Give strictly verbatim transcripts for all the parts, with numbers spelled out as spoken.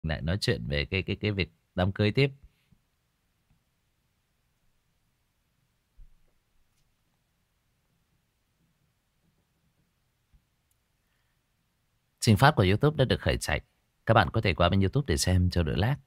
lại nói chuyện về cái cái cái việc đám cưới tiếp. Trình phát của YouTube đã được khởi chạy. Các bạn có thể qua bên YouTube để xem cho đỡ lag.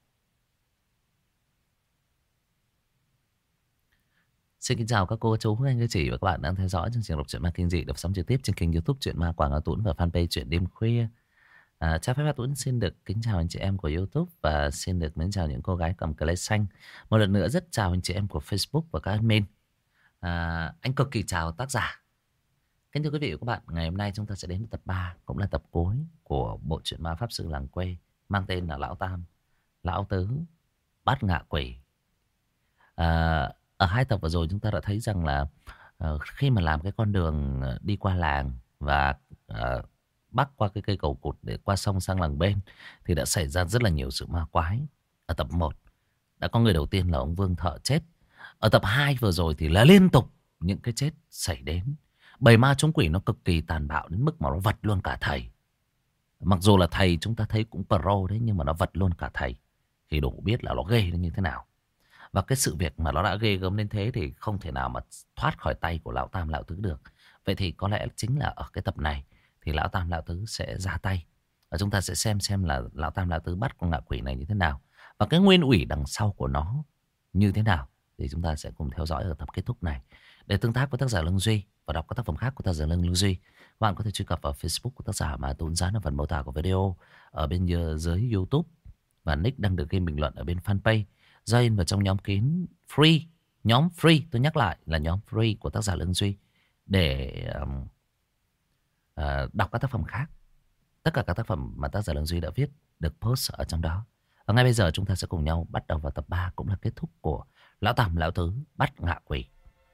Xin kính chào các cô chú, anh các chị và các bạn đang theo dõi chương trình đọc truyện ma kinh dị được sóng trực tiếp trên kênh YouTube Truyện Ma Quảng Hà Tuấn và fanpage Truyện Đêm Khuya. À, cho phép Hà Tuấn xin được kính chào anh chị em của YouTube và xin được mến chào những cô gái cầm cờ lê xanh. Một lần nữa rất chào anh chị em của Facebook và các admin. À, anh cực kỳ chào tác giả. Kính thưa quý vị và các bạn, ngày hôm nay chúng ta sẽ đến với tập ba, cũng là tập cuối của bộ truyện ma pháp sư làng quê mang tên là Lão Tam, Lão Tứ, Bát Ngạ Quỷ. À, ở hai tập vừa rồi chúng ta đã thấy rằng là uh, khi mà làm cái con đường đi qua làng và uh, bắc qua cái cây cầu cụt để qua sông sang làng bên thì đã xảy ra rất là nhiều sự ma quái. Ở tập một đã có người đầu tiên là ông Vương Thợ chết. Ở tập hai vừa rồi thì là liên tục những cái chết xảy đến. Bầy ma chúng quỷ nó cực kỳ tàn bạo đến mức mà nó vật luôn cả thầy. Mặc dù là thầy chúng ta thấy cũng pro đấy, nhưng mà nó vật luôn cả thầy thì đủ biết là nó ghê nó như thế nào. Và cái sự việc mà nó đã ghê gớm đến thế thì không thể nào mà thoát khỏi tay của Lão Tam Lão Tứ được. Vậy thì có lẽ chính là ở cái tập này thì Lão Tam Lão Tứ sẽ ra tay. Và chúng ta sẽ xem xem là Lão Tam Lão Tứ bắt con ngạ quỷ này như thế nào. Và cái nguyên ủy đằng sau của nó như thế nào. Thì chúng ta sẽ cùng theo dõi ở tập kết thúc này. Để tương tác với tác giả Lương Duy và đọc các tác phẩm khác của tác giả Lương Lương Duy, các bạn có thể truy cập vào Facebook của tác giả mà Tuấn dán ở phần mô tả của video ở bên dưới YouTube. Và nick đang được ghi bình luận ở bên fanpage. Join vào trong nhóm kín free, nhóm free, tôi nhắc lại là nhóm free của tác giả Lương Duy để um, uh, đọc các tác phẩm khác. Tất cả các tác phẩm mà tác giả Lương Duy đã viết được post ở trong đó. Và ngay bây giờ chúng ta sẽ cùng nhau bắt đầu vào tập ba, cũng là kết thúc của Lão Tam Lão Tứ bắt ngạ quỷ.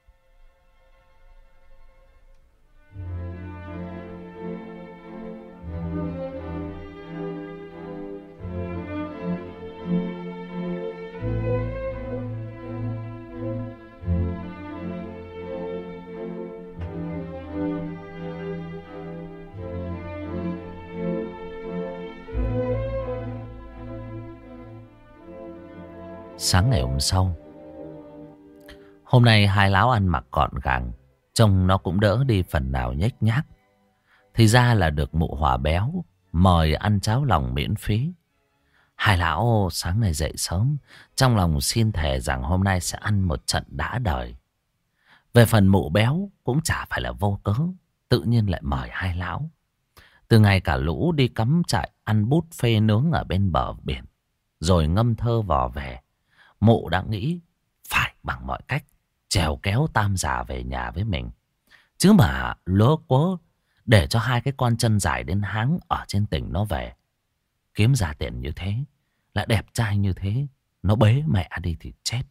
Sáng ngày hôm sau, hôm nay hai lão ăn mặc gọn gàng, trông nó cũng đỡ đi phần nào nhếch nhác. Thì ra là được mụ Hòa béo mời ăn cháo lòng miễn phí. Hai lão sáng nay dậy sớm, trong lòng xin thề rằng hôm nay sẽ ăn một trận đã đời. Về phần mụ béo cũng chả phải là vô cớ, tự nhiên lại mời hai lão. Từ ngày cả lũ đi cắm trại ăn bút phê nướng ở bên bờ biển, rồi ngâm thơ vò về, mụ đã nghĩ phải bằng mọi cách trèo kéo Tam già về nhà với mình. Chứ mà lỡ quá để cho hai cái con chân dài đến háng ở trên tỉnh nó về, kiếm ra tiền như thế, lại đẹp trai như thế, nó bế mẹ đi thì chết.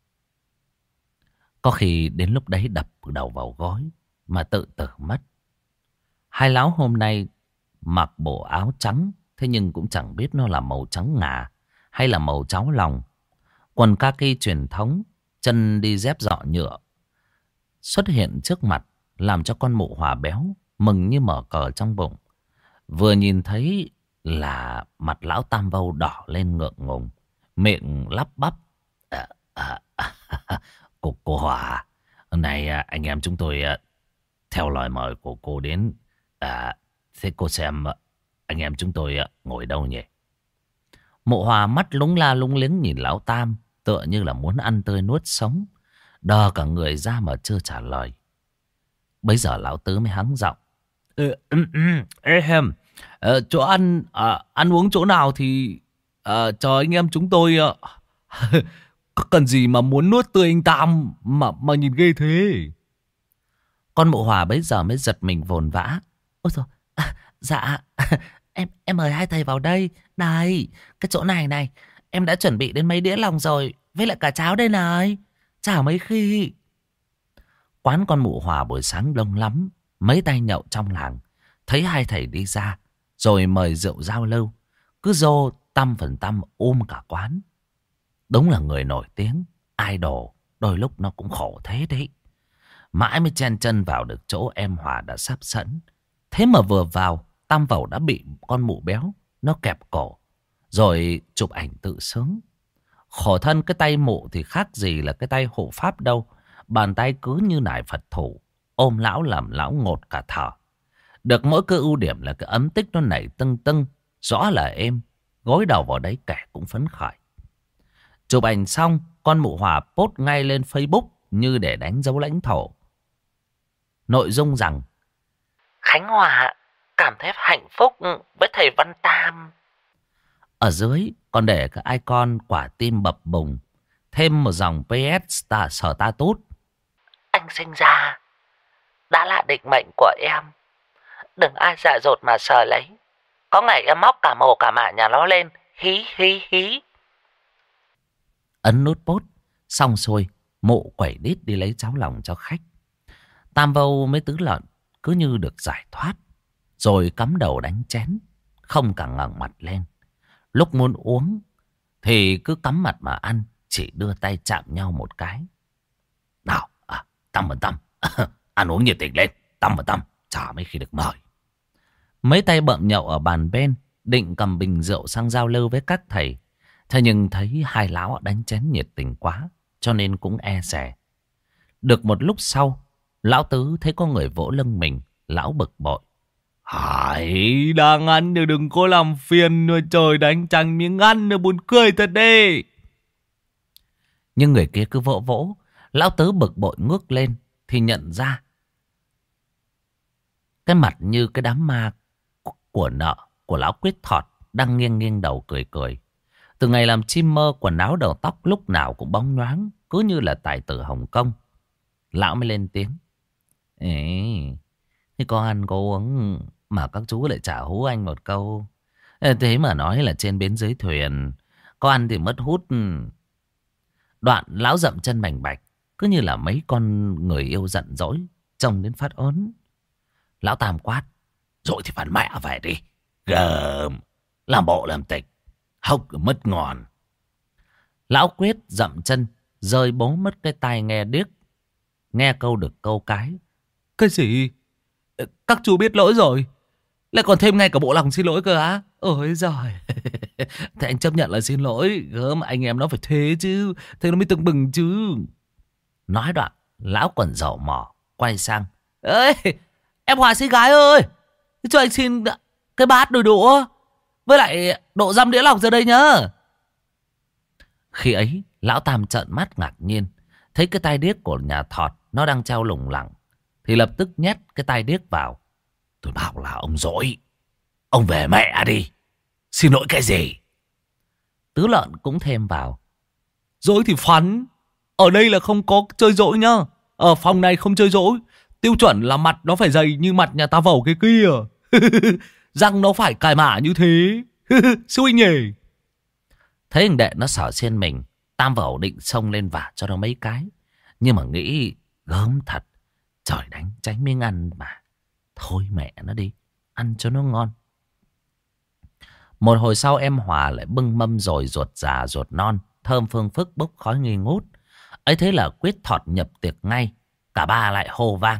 Có khi đến lúc đấy đập đầu vào gối mà tự tử mất. Hai lão hôm nay mặc bộ áo trắng, thế nhưng cũng chẳng biết nó là màu trắng ngà hay là màu cháo lòng. Quần kaki truyền thống, chân đi dép dọ nhựa xuất hiện trước mặt, làm cho con mụ Hòa béo mừng như mở cờ trong bụng. Vừa nhìn thấy là mặt lão Tam Vâu đỏ lên ngượng ngùng, miệng lắp bắp: à, à, à, cô, cô Hòa, hôm nay anh em chúng tôi theo lời mời của cô đến. À, thế cô xem anh em chúng tôi ngồi đâu nhỉ? Mụ Hòa mắt lúng la lúng liếng nhìn lão Tam, tựa như là muốn ăn tươi nuốt sống, đờ cả người ra mà chưa trả lời. Bấy giờ lão Tứ mới hắng giọng: ừ, ừ, ừ, em, ờ, chỗ ăn à, ăn uống chỗ nào thì à, chờ anh em chúng tôi. À, có cần gì mà muốn nuốt tươi anh Tam mà mà nhìn ghê thế? Con mụ Hòa bấy giờ mới giật mình vồn vã: ôi trời, à, dạ em em mời hai thầy vào đây. Đây, cái chỗ này này, em đã chuẩn bị đến mấy đĩa lòng rồi, với lại cả cháo đây này. Chào mấy khi. Quán con mụ Hòa buổi sáng đông lắm, mấy tay nhậu trong làng thấy hai thầy đi ra rồi mời rượu giao lưu, cứ rô tăm phần tăm ôm cả quán. Đúng là người nổi tiếng, idol, đôi lúc nó cũng khổ thế đấy. Mãi mới chen chân vào được chỗ em Hòa đã sắp sẵn. Thế mà vừa vào, Tam Vẩu đã bị con mụ béo nó kẹp cổ, rồi chụp ảnh tự sướng. Khổ thân cái tay mụ thì khác gì là cái tay hộ pháp đâu. Bàn tay cứ như nải Phật thủ, ôm lão làm lão ngột cả thở. Được mỗi cái ưu điểm là cái ấm tích nó nảy tưng tưng, rõ là êm. Gối đầu vào đấy kẻ cũng phấn khởi. Chụp ảnh xong, con mụ Hòa post ngay lên Facebook như để đánh dấu lãnh thổ. Nội dung rằng: Khánh Hòa cảm thấy hạnh phúc với thầy Văn Tam. Ở dưới còn để cái icon quả tim bập bùng, thêm một dòng pê ét sta, sở ta tút. Anh sinh ra đã là định mệnh của em. Đừng ai dạ dột mà sờ lấy. Có ngày em móc cả mồ cả mả nhà nó lên. Hí hí hí. Ấn nút post xong xuôi, mụ quẩy đít đi lấy cháo lòng cho khách. Tam Vâu mấy tứ lợn cứ như được giải thoát, rồi cắm đầu đánh chén, không cả ngẩng mặt lên. Lúc muốn uống thì cứ cắm mặt mà ăn, chỉ đưa tay chạm nhau một cái. Nào, à, Tâm và Tâm, ăn uống nhiệt tình lên, Tâm và Tâm, chả mấy khi được mời. Mấy tay bợm nhậu ở bàn bên, định cầm bình rượu sang giao lưu với các thầy. Thế nhưng thấy hai lão đánh chén nhiệt tình quá, cho nên cũng e dè. Được một lúc sau, lão Tứ thấy có người vỗ lưng mình, lão bực bội. Hải đang ăn thì đừng có làm phiền nữa, trời đánh chẳng miếng ăn nữa, buồn cười thật đi. Nhưng người kia cứ vỗ vỗ, lão Tứ bực bội ngước lên thì nhận ra cái mặt như cái đám ma của nợ của lão Quyết Thọt đang nghiêng nghiêng đầu cười cười. Từ ngày làm chim mơ, quần áo đầu tóc lúc nào cũng bóng nhoáng, cứ như là tài tử Hồng Kông. Lão mới lên tiếng. Ê, thì có ăn có uống mà các chú lại chả hú anh một câu. Thế mà nói là trên bến dưới thuyền, có ăn thì mất hút. Đoạn lão dậm chân bành bạch, cứ như là mấy con người yêu giận dỗi, trông đến phát ớn. Lão Tam quát. Rồi thì phản mẹ về đi. Gờm, làm bộ làm tịch, hốc mất ngon. Lão Quyết dậm chân, rơi bố mất cái tai nghe điếc. Nghe câu được câu cái. Cái gì? Các chú biết lỗi rồi, lại còn thêm ngay cả bộ lòng xin lỗi cơ á? Ôi giời. Thế anh chấp nhận là xin lỗi. Gớm, anh em nó phải thế chứ, thế nó mới tưng bừng chứ. Nói đoạn, lão còn dậu mỏ, quay sang. Ê, em Hòa xinh gái ơi, cho anh xin cái bát đôi đũa với lại độ dăm đĩa lọc ra đây nhá. Khi ấy, lão Tam trợn mắt ngạc nhiên, thấy cái tai điếc của nhà Thọt nó đang treo lủng lẳng, thì lập tức nhét cái tai điếc vào. Tôi bảo là ông dỗi, ông về mẹ đi, xin lỗi cái gì? Tứ Lợn cũng thêm vào. Dỗi thì phắn, ở đây là không có chơi dỗi nhá. Ở phòng này không chơi dỗi. Tiêu chuẩn là mặt nó phải dày như mặt nhà ta Vẩu cái kia. Răng nó phải cài mả như thế. Xui nhỉ. Thấy thằng đệ nó xỏ xiên mình, Tam Vẩu định xông lên vả cho nó mấy cái, nhưng mà nghĩ gớm thật, trời đánh tránh miếng ăn mà. Thôi mẹ nó đi, ăn cho nó ngon. Một hồi sau em Hòa lại bưng mâm rồi ruột già ruột non, thơm phương phức bốc khói nghi ngút. Ấy thế là Quyết Thọt nhập tiệc ngay. Cả ba lại hô vang.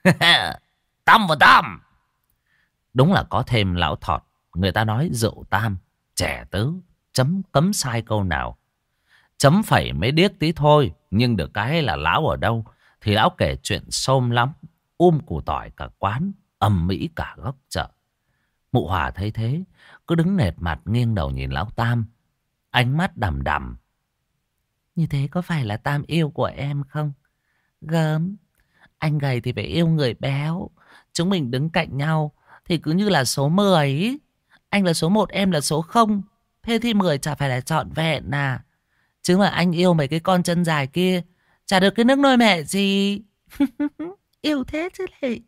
Tam và Tam. Đúng là có thêm lão Thọt. Người ta nói rượu tam, trẻ tứ, chấm cấm sai câu nào. Chấm phẩy mấy điếc tí thôi, nhưng được cái là lão ở đâu thì lão kể chuyện xôm lắm, um củ tỏi cả quán, ầm mỹ cả góc chợ. Mụ Hòa thấy thế, cứ đứng nệt mặt nghiêng đầu nhìn lão Tam, ánh mắt đằm đằm. Như thế có phải là Tam yêu của em không? Gớm, anh gầy thì phải yêu người béo. Chúng mình đứng cạnh nhau thì cứ như là số mười ý. Anh là số một, em là số không. Thế thì mười chả phải là trọn vẹn à. Chứ mà anh yêu mấy cái con chân dài kia, chả được cái nước nôi mẹ gì. Yêu thế chứ lị.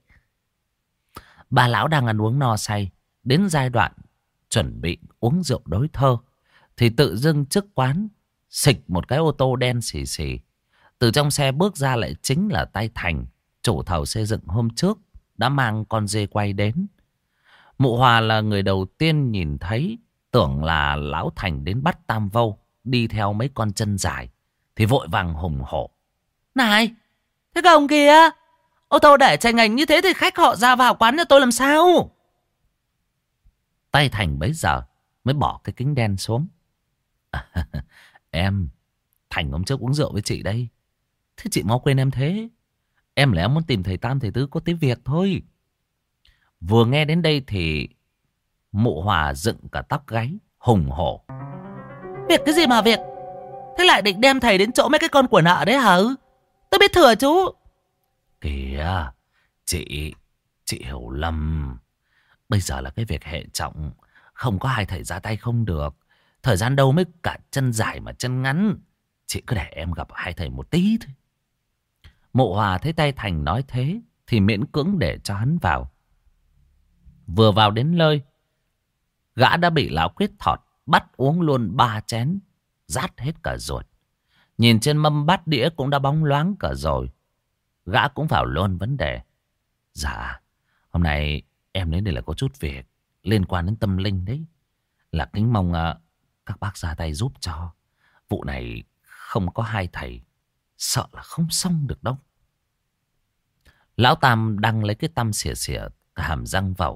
Bà lão đang ăn uống no say, đến giai đoạn chuẩn bị uống rượu đối thơ, thì tự dưng trước quán xịch một cái ô tô đen xì xì. Từ trong xe bước ra lại chính là tay Thành, chủ thầu xây dựng hôm trước đã mang con dê quay đến. Mụ Hòa là người đầu tiên nhìn thấy, tưởng là lão Thành đến bắt Tam Vâu đi theo mấy con chân dài, thì vội vàng hùng hổ. Này, thế các ông kìa, ô tô để tranh ảnh như thế thì khách họ ra vào quán cho tôi làm sao? Tay Thành bấy giờ mới bỏ cái kính đen xuống. Em, Thành hôm trước uống rượu với chị đây. Thế chị mau quên em thế. Em là em muốn tìm thầy Tam thầy Tứ có tí việc thôi. Vừa nghe đến đây thì Mụ Hòa dựng cả tóc gáy, hùng hổ. Việc cái gì mà việc? Thế lại định đem thầy đến chỗ mấy cái con của nợ đấy hả? Tôi biết thừa chú. Kìa, chị, chị hiểu lầm. Bây giờ là cái việc hệ trọng, không có hai thầy ra tay không được. Thời gian đâu mới cả chân dài mà chân ngắn. Chị cứ để em gặp hai thầy một tí thôi. Mụ Hòa thấy tay Thành nói thế thì miễn cưỡng để cho hắn vào. Vừa vào đến nơi, gã đã bị lão Quyết Thọt bắt uống luôn ba chén, rát hết cả ruột. Nhìn trên mâm bát đĩa cũng đã bóng loáng cả rồi. Gã cũng vào luôn vấn đề. Dạ, hôm nay em đến đây là có chút việc liên quan đến tâm linh đấy. Là kính mong uh, các bác ra tay giúp cho. Vụ này không có hai thầy, sợ là không xong được đâu. Lão Tam đang lấy cái tăm xỉa xỉa cả hàm răng vào.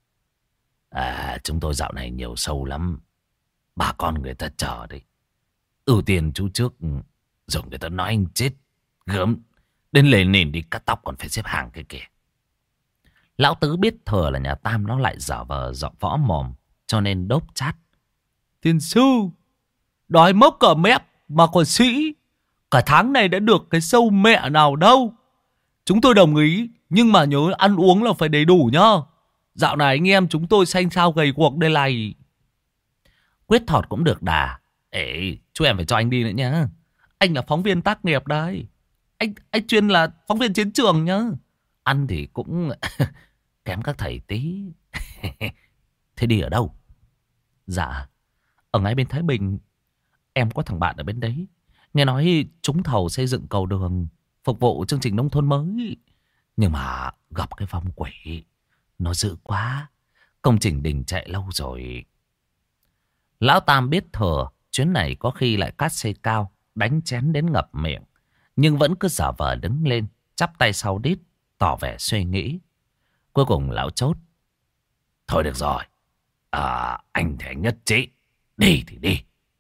À, chúng tôi dạo này nhiều sâu lắm. Bà con người ta chờ đấy. Ưu tiên chú trước, rồi người ta nói anh chết gớm. Đến lề nền đi cắt tóc còn phải xếp hàng cái kìa. Lão Tứ biết thừa là nhà Tam nó lại dở vờ dọ võ mồm, cho nên đốp chát. Tiên sư, đói mốc cả mép mà còn sĩ. Cả tháng này đã được cái sâu mẹ nào đâu. Chúng tôi đồng ý, nhưng mà nhớ ăn uống là phải đầy đủ nhá. Dạo này anh em chúng tôi xanh xao gầy guộc đây này. Quyết Thọt cũng được đà. Ê, chú em phải cho anh đi nữa nhá. Anh là phóng viên tác nghiệp đây. Anh anh chuyên là phóng viên chiến trường nhá. Ăn thì cũng kém các thầy tí. Thế đi ở đâu? Dạ, ở ngay bên Thái Bình. Em có thằng bạn ở bên đấy. Nghe nói trúng thầu xây dựng cầu đường, phục vụ chương trình nông thôn mới. Nhưng mà gặp cái vong quỷ, nó dữ quá. Công trình đình trệ lâu rồi. Lão Tam biết thừa chuyến này có khi lại cát xê cao, đánh chén đến ngập miệng, nhưng vẫn cứ giả vờ đứng lên, chắp tay sau đít, tỏ vẻ suy nghĩ. Cuối cùng lão chốt. Thôi được rồi, à, anh thì anh nhất trí. Đi thì đi.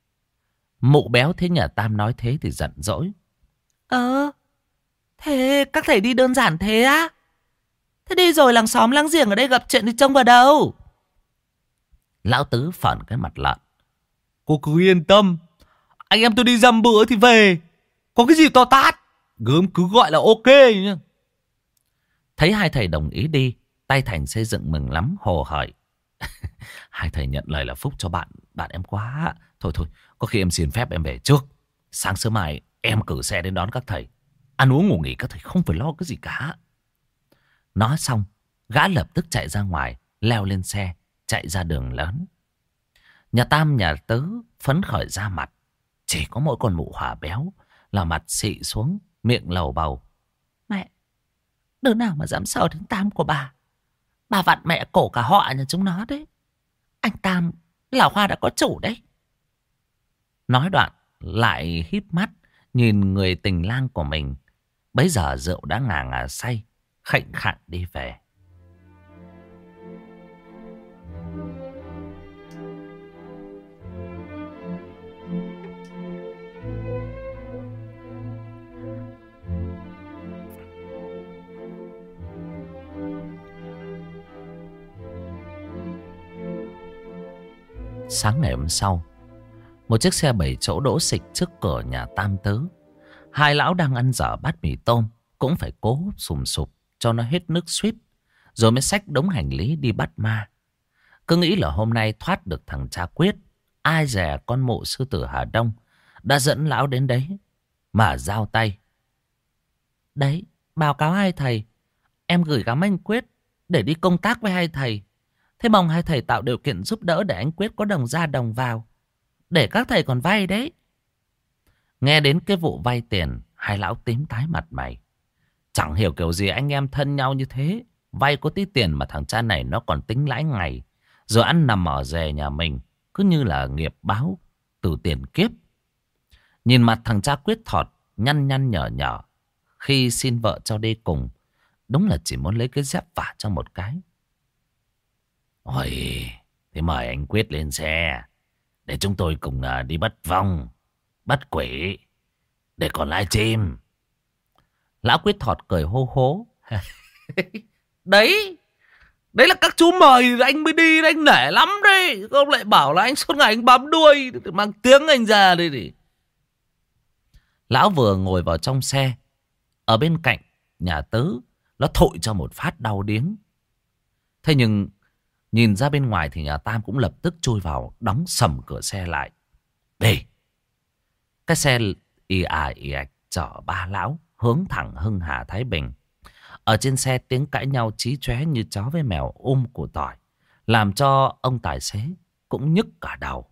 Mụ Béo thấy nhà Tam nói thế thì giận dỗi. Ờ, thế các thầy đi đơn giản thế á? Thế đi rồi làng xóm láng giềng ở đây gặp chuyện thì trông vào đâu? Lão Tứ phởn cái mặt lợn. Cô cứ yên tâm, anh em tôi đi dăm bữa thì về. Có cái gì to tát, gớm cứ gọi là ok nhá. Thấy hai thầy đồng ý đi, tay Thành xây dựng mừng lắm, hồ hởi. Hai thầy nhận lời là phúc cho bạn bạn em quá. Thôi thôi, có khi em xin phép em về trước. Sáng sớm mai em cử xe đến đón các thầy. Ăn uống ngủ nghỉ các thầy không phải lo cái gì cả. Nói xong, gã lập tức chạy ra ngoài, leo lên xe, chạy ra đường lớn. Nhà Tam nhà Tứ phấn khởi ra mặt. Chỉ có mỗi con Mụ Hòa béo là mặt xị xuống, miệng lầu bầu. Mẹ, đứa nào mà dám sợ đến Tam của bà? Bà vặn mẹ cổ cả họ nhà chúng nó đấy. Anh Tam, lão Hoa đã có chủ đấy. Nói đoạn, lại híp mắt, nhìn người tình lang của mình. Bấy giờ rượu đã ngà ngà say, khệnh khạng đi về. Sáng ngày hôm sau, một chiếc xe bảy chỗ đỗ xịch trước cửa nhà Tam Tứ. Hai lão đang ăn dở bát mì tôm, cũng phải cố sùm sụp cho nó hết nước suýt, rồi mới xách đống hành lý đi bắt ma. Cứ nghĩ là hôm nay thoát được thằng cha Quyết, ai dè con mụ sư tử Hà Đông đã dẫn lão đến đấy mà giao tay. Đấy, báo cáo hai thầy, em gửi gắm anh Quyết để đi công tác với hai thầy. Thế mong hai thầy tạo điều kiện giúp đỡ để anh Quyết có đồng ra đồng vào, để các thầy còn vay đấy. Nghe đến cái vụ vay tiền, hai lão tím tái mặt mày. Chẳng hiểu kiểu gì anh em thân nhau như thế. Vay có tí tiền mà thằng cha này nó còn tính lãi ngày, rồi ăn nằm ở rề nhà mình, cứ như là nghiệp báo từ tiền kiếp. Nhìn mặt thằng cha Quyết Thọt nhăn nhăn nhở nhở khi xin vợ cho đi cùng, đúng là chỉ muốn lấy cái dép vả cho một cái. Ôi, Thì mời anh Quyết lên xe, để chúng tôi cùng à, đi bắt vong, bắt quỷ, để còn live stream. Lão Quyết thọt cười hô hố. Đấy, đấy là các chú mời anh mới đi, anh nể lắm đấy. Ông lại bảo là anh suốt ngày anh bám đuôi, mang tiếng anh ra đây đi. Lão vừa ngồi vào trong xe, ở bên cạnh nhà Tứ, nó thổi cho một phát đau điếng. Thế nhưng nhìn ra bên ngoài thì nhà Tam cũng lập tức chui vào, đóng sầm cửa xe lại. Đi. Cái xe ì à ì ạch chở ba lão hướng thẳng Hưng Hà Thái Bình. Ở trên xe tiếng cãi nhau chí chóe như chó với mèo um củ tỏi, làm cho ông tài xế cũng nhức cả đầu.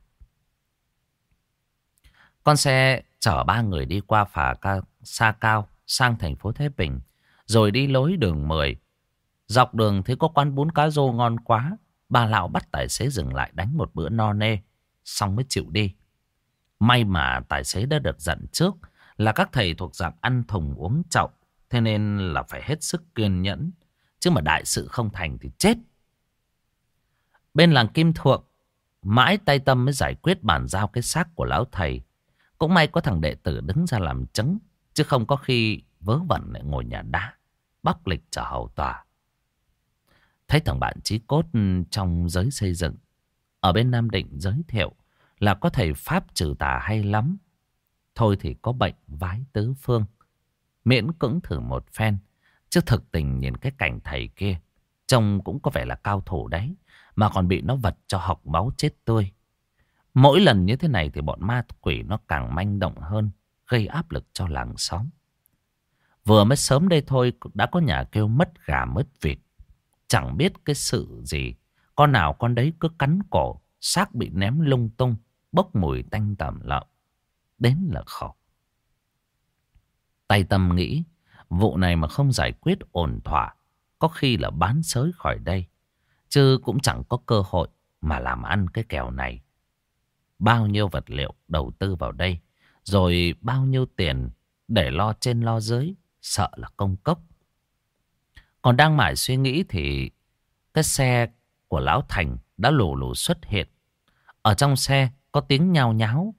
Con xe chở ba người đi qua phà ca, Sa Cao sang thành phố Thái Bình, rồi đi lối đường mười. Dọc đường thấy có quán bún cá rô ngon quá, bà lão bắt tài xế dừng lại đánh một bữa no nê, xong mới chịu đi. May mà tài xế đã được dặn trước là các thầy thuộc dạng ăn thùng uống chậu, thế nên là phải hết sức kiên nhẫn, chứ mà đại sự không thành thì chết. Bên làng Kim Thượng, mãi tay Tâm mới giải quyết bàn giao cái xác của lão thầy. Cũng may có thằng đệ tử đứng ra làm chứng, chứ không có khi vớ vẩn lại ngồi nhà đá bóc lịch chờ hầu tòa. Thấy thằng bạn chí cốt trong giới xây dựng ở bên Nam Định giới thiệu là có thầy pháp trừ tà hay lắm. Thôi thì có bệnh vái tứ phương, miễn cưỡng thử một phen. Chứ thực tình nhìn cái cảnh thầy kia, trông cũng có vẻ là cao thủ đấy, mà còn bị nó vật cho học máu chết tươi. Mỗi lần như thế này thì bọn ma quỷ nó càng manh động hơn, gây áp lực cho làng xóm. Vừa mới sớm đây thôi đã có nhà kêu mất gà mất vịt. Chẳng biết cái sự gì, con nào con đấy cứ cắn cổ, xác bị ném lung tung, bốc mùi tanh tẩm lợm. Đến là khổ. Tay Tâm nghĩ, vụ này mà không giải quyết ổn thỏa, có khi là bán xới khỏi đây, chứ cũng chẳng có cơ hội mà làm ăn cái kèo này. Bao nhiêu vật liệu đầu tư vào đây, rồi bao nhiêu tiền để lo trên lo dưới, sợ là công cốc. Còn đang mải suy nghĩ thì cái xe của Lão Thành đã lù lù xuất hiện. Ở trong xe có tiếng nhao nháo.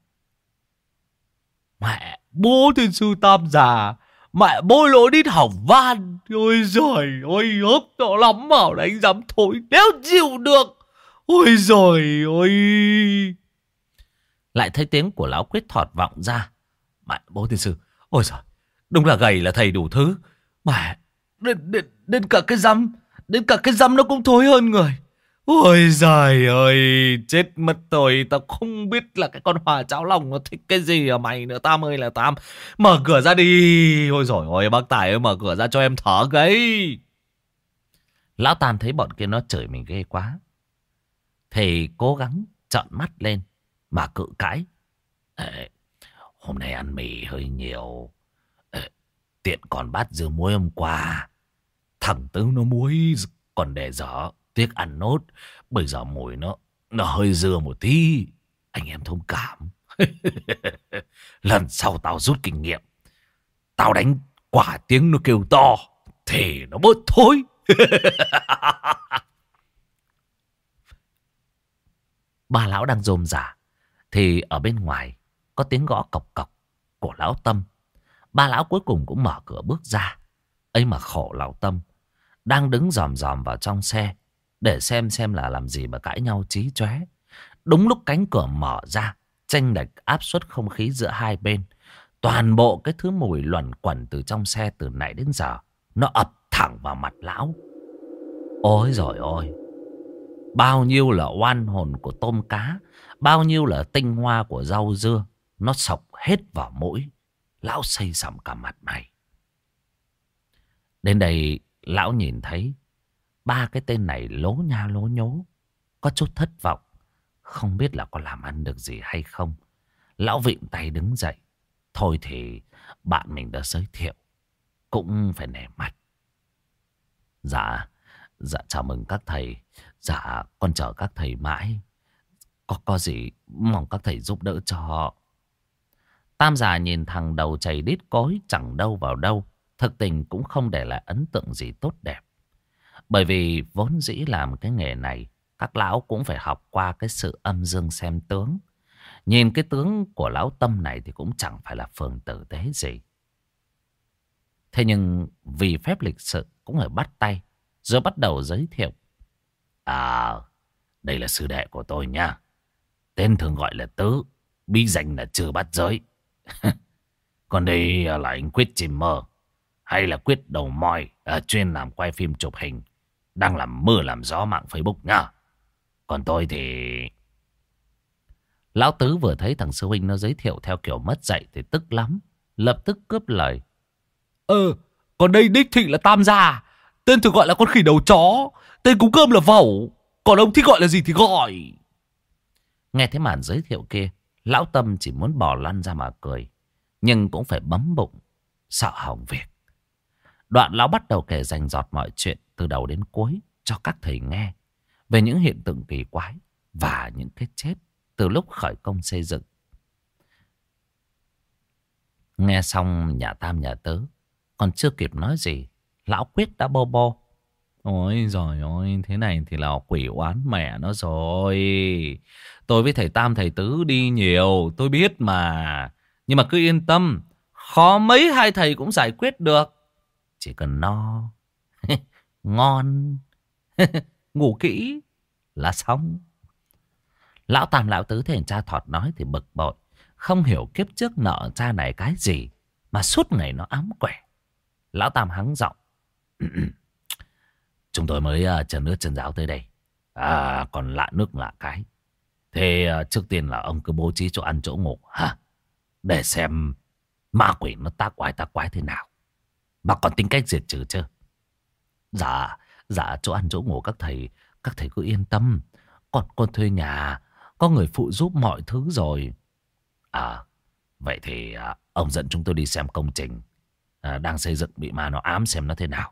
Mẹ, bố thiên sư Tam già, mẹ bôi lỗi đít hỏng van. Ôi giời ôi, hớp to lắm mà anh dám thối, nếu chịu được. Ôi giời ôi. Lại thấy tiếng của Lão Quyết thọt vọng ra. Mẹ, bố thiên sư, ôi giời, đúng là gầy là thầy đủ thứ. Mẹ, đến, đến, đến cả cái răm, đến cả cái răm nó cũng thối hơn người. Ôi giời ơi, chết mất tôi. Tao không biết là cái con Hòa cháo lòng nó thích cái gì ở mày nữa. Tam ơi là Tam, mở cửa ra đi. Ôi giời ơi, bác Tài ơi, mở cửa ra cho em thở cái. Lão Tam thấy bọn kia nó chửi mình ghê quá, thì cố gắng trợn mắt lên mà cự cãi. Ê, hôm nay ăn mì hơi nhiều. Ê, tiện còn bát dưa muối hôm qua, thằng Tứ nó muối còn để dở, tiếc ăn nốt. Bây giờ mùi nó Nó hơi dưa một tí, anh em thông cảm. Lần sau tao rút kinh nghiệm, tao đánh quả tiếng nó kêu to thì nó bớt thôi. Ba lão đang rôm rả thì ở bên ngoài có tiếng gõ cộc cộc của Lão Tâm. Ba lão cuối cùng cũng mở cửa bước ra. Ấy mà khổ Lão Tâm, đang đứng dòm dòm vào trong xe để xem xem là làm gì mà cãi nhau chí chóe. Đúng lúc cánh cửa mở ra, chênh lệch áp suất không khí giữa hai bên, toàn bộ cái thứ mùi luẩn quẩn từ trong xe từ nãy đến giờ nó ập thẳng vào mặt lão. Ôi giời ơi, bao nhiêu là oan hồn của tôm cá, bao nhiêu là tinh hoa của rau dưa, nó sộc hết vào mũi. Lão xây sẩm cả mặt mày. Đến đây lão nhìn thấy ba cái tên này lố nha lố nhố, có chút thất vọng, không biết là có làm ăn được gì hay không. Lão vịn tay đứng dậy. Thôi thì bạn mình đã giới thiệu, cũng phải nể mặt. Dạ, dạ chào mừng các thầy. Dạ con chờ các thầy mãi. Có có gì mong các thầy giúp đỡ cho. Tam già nhìn thằng đầu chảy đít cối chẳng đâu vào đâu, thực tình cũng không để lại ấn tượng gì tốt đẹp. Bởi vì vốn dĩ làm cái nghề này, các lão cũng phải học qua cái sự âm dương xem tướng. Nhìn cái tướng của lão Tâm này thì cũng chẳng phải là phường tử tế gì. Thế nhưng vì phép lịch sự cũng phải bắt tay, rồi bắt đầu giới thiệu. À, đây là sư đệ của tôi nha. Tên thường gọi là Tứ, bí danh là Trừ Bát Giới. Còn đây là anh Quyết Chìm Mơ, hay là Quyết Đầu Moi, à, chuyên làm quay phim chụp hình, đang làm mưa làm gió mạng Facebook nha. Còn tôi thì... Lão Tứ vừa thấy thằng sư huynh nó giới thiệu theo kiểu mất dạy thì tức lắm, lập tức cướp lời. Ờ, còn đây đích thị là Tam Gia, tên thường gọi là con khỉ đầu chó, tên cúng cơm là Vẩu, còn ông thích gọi là gì thì gọi. Nghe thấy màn giới thiệu kia, lão Tâm chỉ muốn bỏ lăn ra mà cười, nhưng cũng phải bấm bụng, sợ hỏng việc. Đoạn lão bắt đầu kể rành rọt mọi chuyện từ đầu đến cuối cho các thầy nghe, về những hiện tượng kỳ quái và những cái chết từ lúc khởi công xây dựng. Nghe xong nhà Tam nhà Tứ còn chưa kịp nói gì, lão Quyết đã bô bô. Ôi giời ơi, thế này thì là quỷ oán mẹ nó rồi. Tôi với thầy Tam thầy Tứ đi nhiều, tôi biết mà. Nhưng mà cứ yên tâm, khó mấy hai thầy cũng giải quyết được. Chỉ cần no, ngon, ngủ kỹ là xong. Lão Tam lão Tứ thấy cha Thọt nói thì bực bội, không hiểu kiếp trước nợ cha này cái gì mà suốt ngày nó ám quẻ. Lão Tam hắng giọng. Chúng tôi mới uh, chân nước chân giáo tới đây, à, còn lạ nước lạ cái. Thế uh, trước tiên là ông cứ bố trí chỗ ăn chỗ ngủ ha, để xem ma quỷ nó tác quái tác quái thế nào, mà còn tính cách diệt trừ chưa? Dạ, dạ chỗ ăn chỗ ngủ các thầy, các thầy cứ yên tâm. Còn con thuê nhà, có người phụ giúp mọi thứ rồi. À, vậy thì à, ông dẫn chúng tôi đi xem công trình à, đang xây dựng bị ma nó ám xem nó thế nào.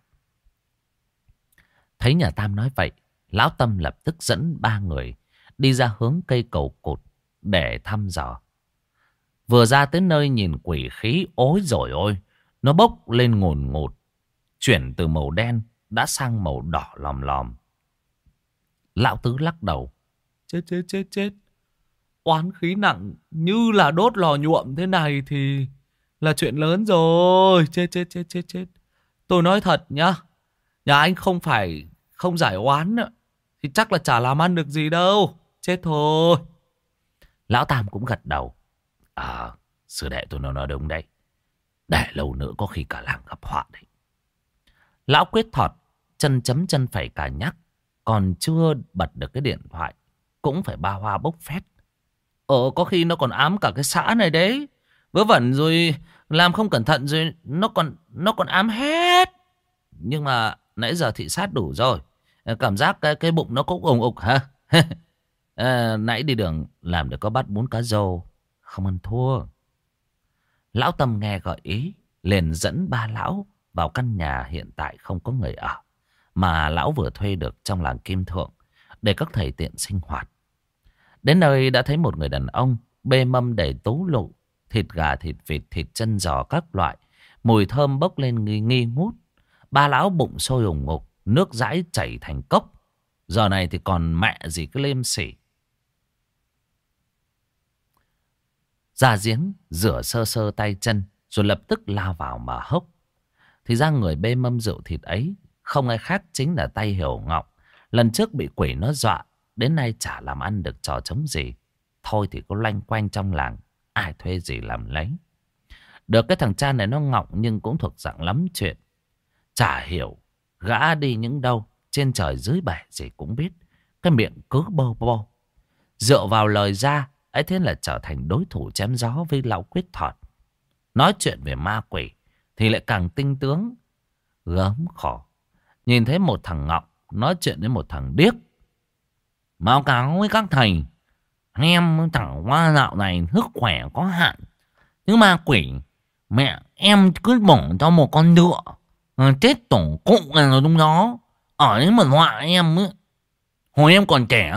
Thấy nhà Tam nói vậy, lão Tâm lập tức dẫn ba người đi ra hướng cây cầu cột để thăm dò. Vừa ra tới nơi nhìn quỷ khí, ối rồi ôi, nó bốc lên ngùn ngụt, chuyển từ màu đen đã sang màu đỏ lòm lòm. Lão Tứ lắc đầu. Chết chết chết chết, oán khí nặng như là đốt lò nhuộm thế này thì là chuyện lớn rồi. Chết chết chết chết chết. Tôi nói thật nhá, nhà anh không phải không giải oán nữa, thì chắc là chả làm ăn được gì đâu. Chết thôi. Lão Tam cũng gật đầu. À, sư đệ tôi nó nói đúng đấy. Để lâu nữa có khi cả làng gặp họa đấy. Lão Quyết Thọt chân chấm chân phải cả nhắc, còn chưa bật được cái điện thoại cũng phải ba hoa bốc phét. Ờ, có khi nó còn ám cả cái xã này đấy. Vớ vẩn rồi làm không cẩn thận rồi nó còn nó còn ám hết. Nhưng mà nãy giờ thị sát đủ rồi, cảm giác cái, cái bụng nó cũng ủng ục ha. À, nãy đi đường làm được có bát bún cá rô, không ăn thua. Lão Tâm nghe gợi ý, liền dẫn ba lão vào căn nhà hiện tại không có người ở, mà lão vừa thuê được trong làng Kim Thượng, để các thầy tiện sinh hoạt. Đến nơi đã thấy một người đàn ông bê mâm đầy tú lụ, thịt gà, thịt vịt, thịt chân giò các loại, mùi thơm bốc lên nghi, nghi ngút. Ba lão bụng sôi ủng ngục, nước dãi chảy thành cốc. Giờ này thì còn mẹ gì cứ lêm xỉ. Ra giếng rửa sơ sơ tay chân, rồi lập tức lao vào mà hốc. Thì ra người bê mâm rượu thịt ấy không ai khác chính là tay Hiểu Ngọc. Lần trước bị quỷ nó dọa, đến nay chả làm ăn được trò trống gì. Thôi thì có loanh quanh trong làng, ai thuê gì làm lấy. Được cái thằng cha này nó ngọng nhưng cũng thuộc dạng lắm chuyện. Chả hiểu gã đi những đâu, trên trời dưới bể gì cũng biết. Cái miệng cứ bô bô. Dựa vào lời ra, ấy thế là trở thành đối thủ chém gió với lão Quyết Thọt. Nói chuyện về ma quỷ thì lại càng tinh tướng. Gớm khổ. Nhìn thấy một thằng Ngọc nói chuyện với một thằng điếc. Báo cáo với các thầy, em thằng hoa dạo này sức khỏe có hạn. Nhưng ma quỷ, mẹ em cứ bỏ cho một con ngựa chết tổ cụ này rồi đúng đó. Ở đấy mà họa em ấy. Hồi em còn trẻ.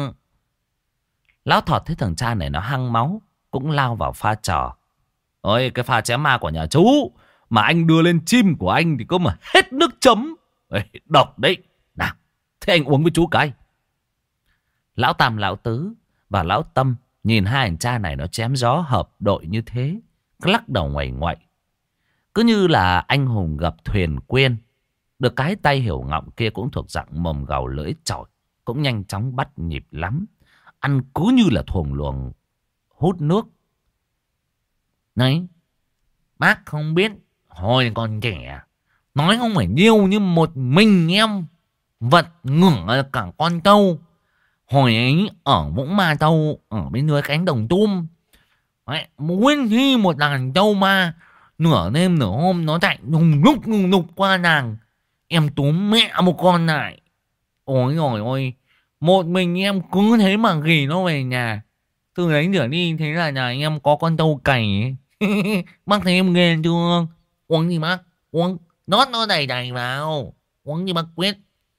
Lão Thọt thấy thằng cha này nó hăng máu, cũng lao vào pha trò. Ôi, cái pha chém ma của nhà chú mà anh đưa lên chim của anh thì có mà hết nước chấm. Ê, độc đấy. Nào, thế anh uống với chú cái. Lão Tam, Lão Tứ và Lão Tâm nhìn hai anh cha này nó chém gió hợp đội như thế, cứ lắc đầu ngoảy ngoậy. Cứ như là anh hùng gặp thuyền quyên. Được cái tay Hiểu Ngọng kia cũng thuộc dạng mồm gầu lưỡi chỏi, cũng nhanh chóng bắt nhịp lắm. Ăn cứ như là thuồng luồng hút nước. Đấy, bác không biết, hồi còn trẻ, nói không phải nhiêu như một mình em vật ngửa cả con trâu. Hồi ấy ở Vũng Ma Trâu, ở bên dưới cánh đồng tum, đấy, nguyên thi một đàn trâu ma, nửa đêm nửa hôm nó chạy nùng nục nùng nục qua nàng. Em túm mẹ một con lại. Ôi ôi ôi, một mình em cứ thế mà gỉ nó về nhà. Từ đấy trở đi thế là nhà em có con trâu cày. Bác thấy em ghê chưa? Uống gì bác? Uống, nót nó đầy đầy vào. Uống gì bác quyết?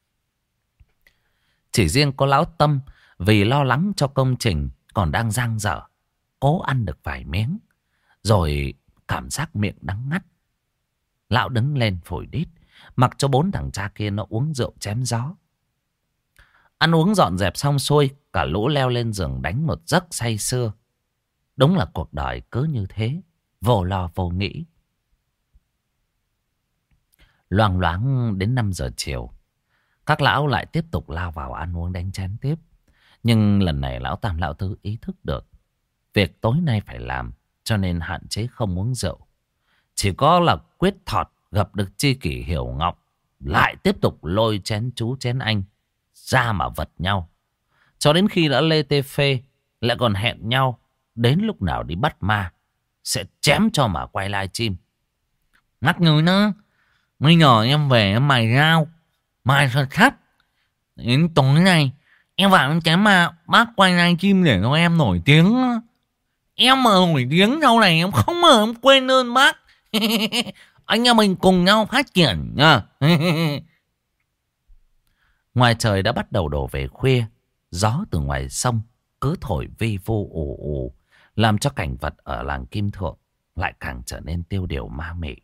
Chỉ riêng có Lão Tâm vì lo lắng cho công trình còn đang dang dở, cố ăn được vài miếng, rồi cảm giác miệng đắng ngắt. Lão đứng lên phổi đít, mặc cho bốn thằng cha kia nó uống rượu chém gió. Ăn uống dọn dẹp xong xuôi, cả lũ leo lên giường đánh một giấc say sưa. Đúng là cuộc đời cứ như thế, vô lo vô nghĩ. Loang loáng đến năm giờ chiều, các lão lại tiếp tục lao vào ăn uống đánh chén tiếp. Nhưng lần này Lão Tam, Lão Tứ ý thức được việc tối nay phải làm, cho nên hạn chế không uống rượu. Chỉ có là Quyết Thọt gặp được tri kỷ Hiểu Ngọng, lại tiếp tục lôi chén chú chén anh ra mà vật nhau. Cho đến khi đã lê tê phê, lại còn hẹn nhau đến lúc nào đi bắt ma, sẽ chém cho mà quay live stream. Ngắt người nữa, bây giờ em về em mài rau, mài thật sắt. Đến tối nay em vào em chém ma, bác quay live stream để cho em nổi tiếng. Em mà nổi tiếng sau này em không mà em quên ơn bác. Anh em mình cùng nhau phát triển nha. Ngoài trời đã bắt đầu đổ về khuya. Gió từ ngoài sông cứ thổi vi vu ù ù, làm cho cảnh vật ở làng Kim Thượng lại càng trở nên tiêu điều ma mị.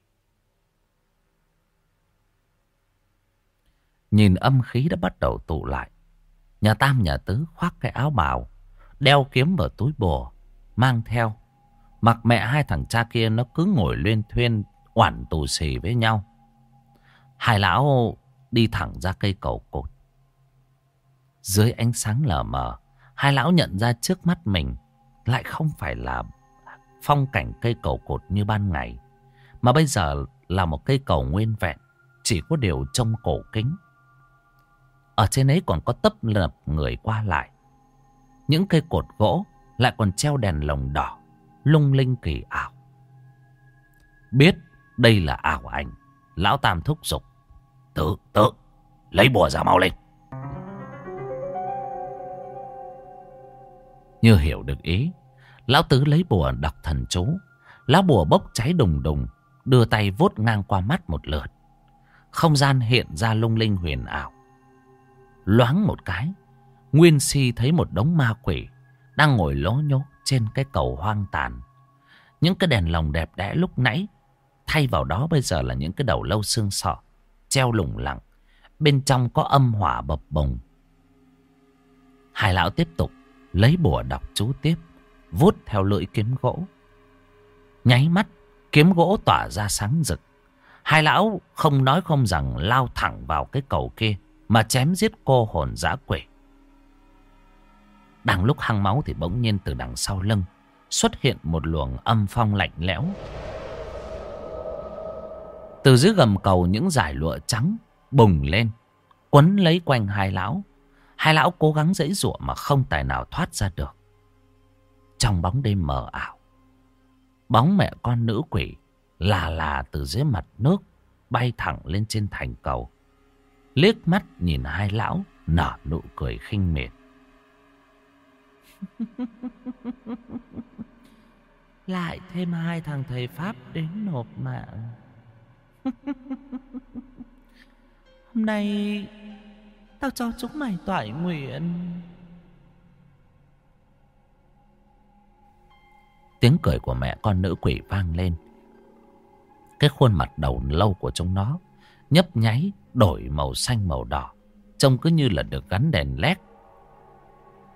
Nhìn âm khí đã bắt đầu tụ lại, nhà Tam nhà Tứ khoác cái áo bào, đeo kiếm vào túi bồ, mang theo. Mặc mẹ hai thằng cha kia nó cứ ngồi luyên thuyên oản tù xì với nhau. Hai lão đi thẳng ra cây cầu cột. Dưới ánh sáng lờ mờ, hai lão nhận ra trước mắt mình lại không phải là phong cảnh cây cầu cột như ban ngày, mà bây giờ là một cây cầu nguyên vẹn, chỉ có điều trông cổ kính. Ở trên ấy còn có tấp nập người qua lại. Những cây cột gỗ lại còn treo đèn lồng đỏ, lung linh kỳ ảo. Biết đây là ảo ảnh, Lão Tam thúc giục: Tự tự lấy bùa ra mau lên. Như hiểu được ý, Lão Tứ lấy bùa đọc thần chú. Lá bùa bốc cháy đùng đùng, đưa tay vuốt ngang qua mắt một lượt. Không gian hiện ra lung linh huyền ảo. Loáng một cái, Nguyên Si thấy một đống ma quỷ đang ngồi lố nhố trên cái cầu hoang tàn. Những cái đèn lồng đẹp đẽ lúc nãy, thay vào đó bây giờ là những cái đầu lâu xương sọ treo lủng lẳng, bên trong có âm hỏa bập bùng. Hai lão tiếp tục lấy bùa đọc chú tiếp, vuốt theo lưỡi kiếm gỗ. Nháy mắt, kiếm gỗ tỏa ra sáng rực. Hai lão không nói không rằng lao thẳng vào cái cầu kia mà chém giết cô hồn dã quỷ. Đang lúc hăng máu thì bỗng nhiên từ đằng sau lưng xuất hiện một luồng âm phong lạnh lẽo. Từ dưới gầm cầu những dải lụa trắng bùng lên, quấn lấy quanh hai lão. Hai lão cố gắng giãy giụa mà không tài nào thoát ra được. Trong bóng đêm mờ ảo, bóng mẹ con nữ quỷ là là từ dưới mặt nước bay thẳng lên trên thành cầu, liếc mắt nhìn hai lão nở nụ cười khinh miệt. Lại thêm hai thằng thầy Pháp đến nộp mạng. Hôm nay tao cho chúng mày toại nguyện. Tiếng cười của mẹ con nữ quỷ vang lên. Cái khuôn mặt đầu lâu của chúng nó nhấp nháy đổi màu xanh màu đỏ, trông cứ như là được gắn đèn led.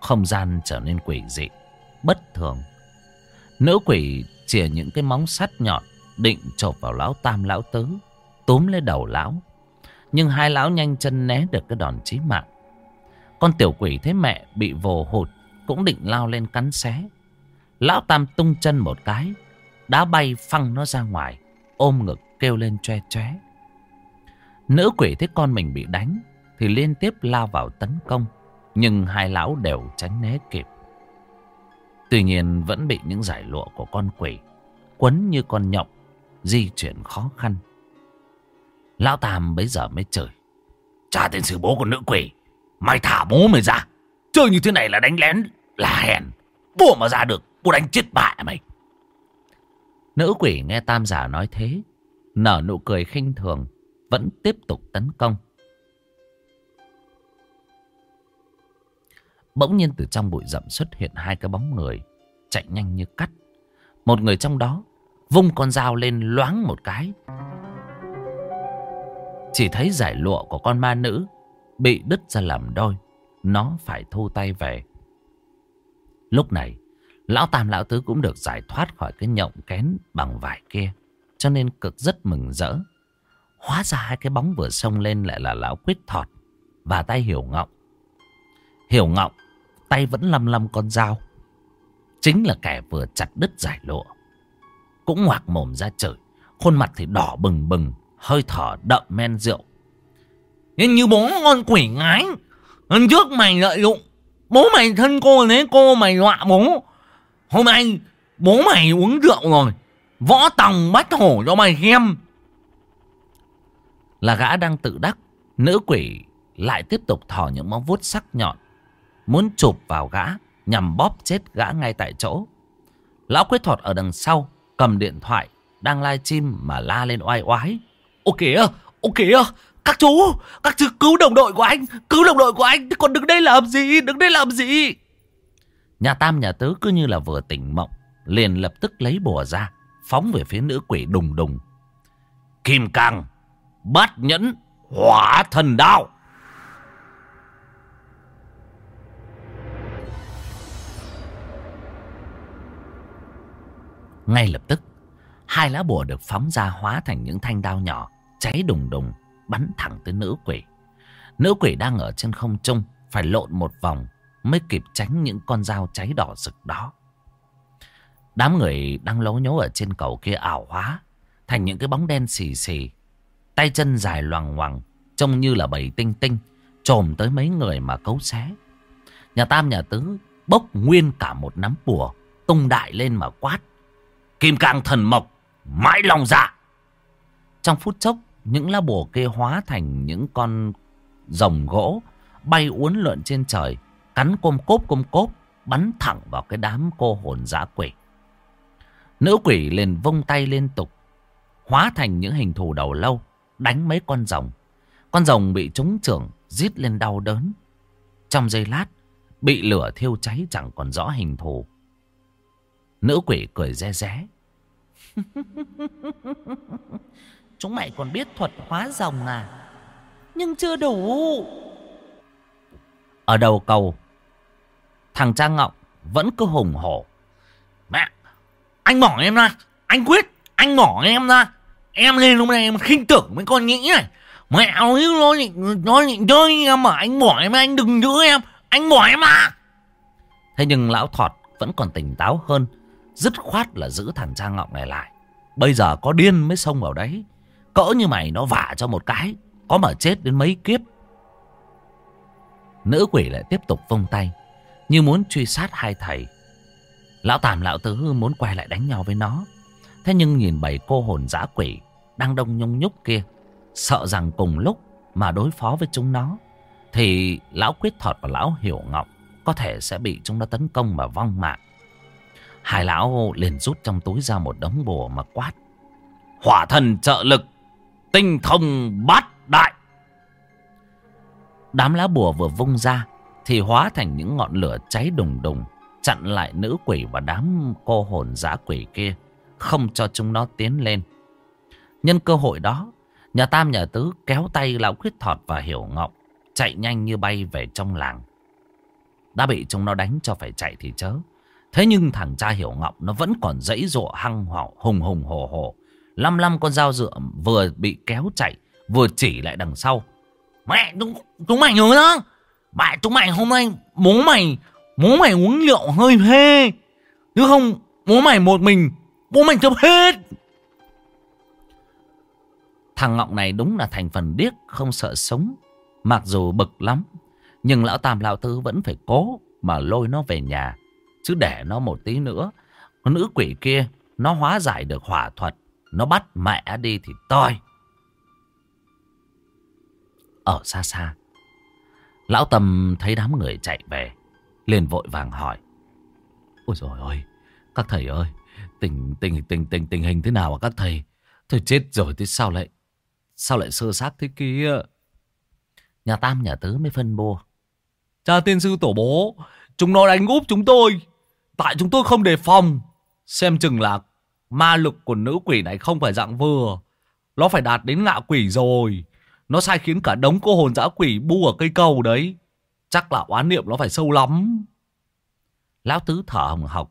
Không gian trở nên quỷ dị, bất thường. Nữ quỷ chìa những cái móng sắt nhọn định chộp vào lão Tam lão Tứ, túm lấy đầu lão. Nhưng hai lão nhanh chân né được cái đòn chí mạng. Con tiểu quỷ thấy mẹ bị vồ hụt cũng định lao lên cắn xé. Lão Tam tung chân một cái, đá bay phăng nó ra ngoài, ôm ngực kêu lên choe choé. Nữ quỷ thấy con mình bị đánh thì liên tiếp lao vào tấn công, nhưng hai lão đều tránh né kịp. Tuy nhiên vẫn bị những giải lụa của con quỷ quấn như con nhộng, di chuyển khó khăn. Lão Tam bấy giờ mới chửi: "Cha tên sư bố của nữ quỷ, mày thả bố mày ra. Chơi như thế này là đánh lén, là hèn. Bố mà ra được, bố đánh chết bại mày." Nữ quỷ nghe Tam giả nói thế, nở nụ cười khinh thường, vẫn tiếp tục tấn công. Bỗng nhiên từ trong bụi rậm xuất hiện hai cái bóng người, chạy nhanh như cắt. Một người trong đó vung con dao lên loáng một cái, chỉ thấy giải lụa của con ma nữ bị đứt ra làm đôi, nó phải thu tay về. Lúc này lão Tam lão Tứ cũng được giải thoát khỏi cái nhộng kén bằng vải kia, cho nên cực rất mừng rỡ. Hóa ra hai cái bóng vừa xông lên lại là lão Quyết Thọt và tay Hiểu Ngọng. Hiểu Ngọng tay vẫn lăm lăm con dao, chính là kẻ vừa chặt đứt giải lụa. Cũng ngoạc mồm ra chửi, khuôn mặt thì đỏ bừng bừng, hơi thở đậm men rượu: "Nhưng như bố con quỷ ngái, lần trước mày lợi dụng bố mày thân cô lấy cô mày dọa bố. Hôm nay bố mày uống rượu rồi, võ tòng bắt hổ cho mày xem." Là gã đang tự đắc, nữ quỷ lại tiếp tục thò những móng vuốt sắc nhọn, muốn chụp vào gã nhằm bóp chết gã ngay tại chỗ. Lão Quyết Thọt ở đằng sau cầm điện thoại đang live stream mà la lên oai oái: "Ô kìa, ô kìa, các chú, các chú cứu đồng đội của anh, cứu đồng đội của anh, còn đứng đây làm gì, đứng đây làm gì?" Nhà Tam nhà Tứ cứ như là vừa tỉnh mộng, liền lập tức lấy bùa ra, phóng về phía nữ quỷ đùng đùng: "Kim cang, bát nhẫn, hỏa thần đao." Ngay lập tức, hai lá bùa được phóng ra hóa thành những thanh đao nhỏ, cháy đùng đùng, bắn thẳng tới nữ quỷ. Nữ quỷ đang ở trên không trung, phải lộn một vòng mới kịp tránh những con dao cháy đỏ rực đó. Đám người đang lố nhố ở trên cầu kia ảo hóa thành những cái bóng đen xì xì, tay chân dài loằng ngoằng, trông như là bầy tinh tinh chồm tới mấy người mà cấu xé. Nhà Tam nhà Tứ bốc nguyên cả một nắm bùa tung đại lên mà quát: "Kim cang thần mộc, mãi lòng dạ." Trong phút chốc, những lá bùa kia hóa thành những con rồng gỗ bay uốn lượn trên trời, cắn côm cốp côm cốp, bắn thẳng vào cái đám cô hồn dã quỷ. Nữ quỷ liền vung tay liên tục, hóa thành những hình thù đầu lâu, đánh mấy con rồng. Con rồng bị trúng chưởng, rít lên đau đớn. Trong giây lát, bị lửa thiêu cháy chẳng còn rõ hình thù. Nữ quỷ cười ré ré: "Chúng mày còn biết thuật hóa rồng à? Nhưng chưa đủ." Ở đầu cầu, thằng Trang Ngọng vẫn cứ hùng hổ: "Mẹ, anh bỏ em ra, anh Quyết, anh bỏ em ra. Em lên lúc này em khinh tưởng với con nghĩ này. Mẹ nó nó nó định chơi em mà anh bỏ em, anh đừng giữ em, anh bỏ em à." Thế nhưng lão Thọt vẫn còn tỉnh táo hơn, dứt khoát là giữ thằng Trang Ngọng này lại. Bây giờ có điên mới xông vào đấy, cỡ như mày nó vả cho một cái, có mà chết đến mấy kiếp. Nữ quỷ lại tiếp tục vung tay, như muốn truy sát hai thầy. Lão Tam lão Tứ muốn quay lại đánh nhau với nó. Thế nhưng nhìn bầy cô hồn dã quỷ đang đông nhung nhúc kia, sợ rằng cùng lúc mà đối phó với chúng nó thì lão Quyết Thọt và lão Hiểu Ngọng có thể sẽ bị chúng nó tấn công mà vong mạng. Hai lão liền rút trong túi ra một đống bùa mà quát: "Hỏa thần trợ lực, tinh thông bát đại." Đám lá bùa vừa vung ra thì hóa thành những ngọn lửa cháy đùng đùng, chặn lại nữ quỷ và đám cô hồn dã quỷ kia, không cho chúng nó tiến lên. Nhân cơ hội đó, nhà Tam nhà Tứ kéo tay lão Quyết Thọt và Hiểu Ngọng chạy nhanh như bay về trong làng. đã bị chúng nó đánh cho phải chạy thì chớ. Thế nhưng thằng cha Hiểu Ngọng nó vẫn còn giãy giụa hăng hậu hùng hùng hổ hổ. Lăm lăm con dao dựa vừa bị kéo chạy, vừa chỉ lại đằng sau. Mẹ, chúng, chúng mày nhớ đó. Mẹ, chúng mày hôm nay bố mày, bố mày uống rượu hơi phê. Chứ không, bố mày một mình, bố mày chấp hết. Thằng Ngọng này đúng là thành phần điếc, không sợ sống. Mặc dù bực lắm, nhưng lão Tam lão Tứ vẫn phải cố mà lôi nó về nhà. Chứ để nó một tí nữa, con nữ quỷ kia nó hóa giải được hỏa thuật, nó bắt mẹ đi thì toi. Ở xa xa, lão Tâm thấy đám người chạy về, liền vội vàng hỏi: Ôi trời ơi, các thầy ơi, tình tình tình tình tình hình thế nào à các thầy? Thôi chết rồi, thế sao lại sao lại sơ xác thế kia? Nhà Tam nhà Tứ mới phân bua: Cha tiên sư tổ bố, chúng nó đánh úp chúng tôi, tại chúng tôi không đề phòng. Xem chừng là ma lực của nữ quỷ này không phải dạng vừa, nó phải đạt đến ngạ quỷ rồi. Nó sai khiến cả đống cô hồn dã quỷ bu ở cây cầu đấy. Chắc là oán niệm nó phải sâu lắm. Lão Tứ thở hồng hộc: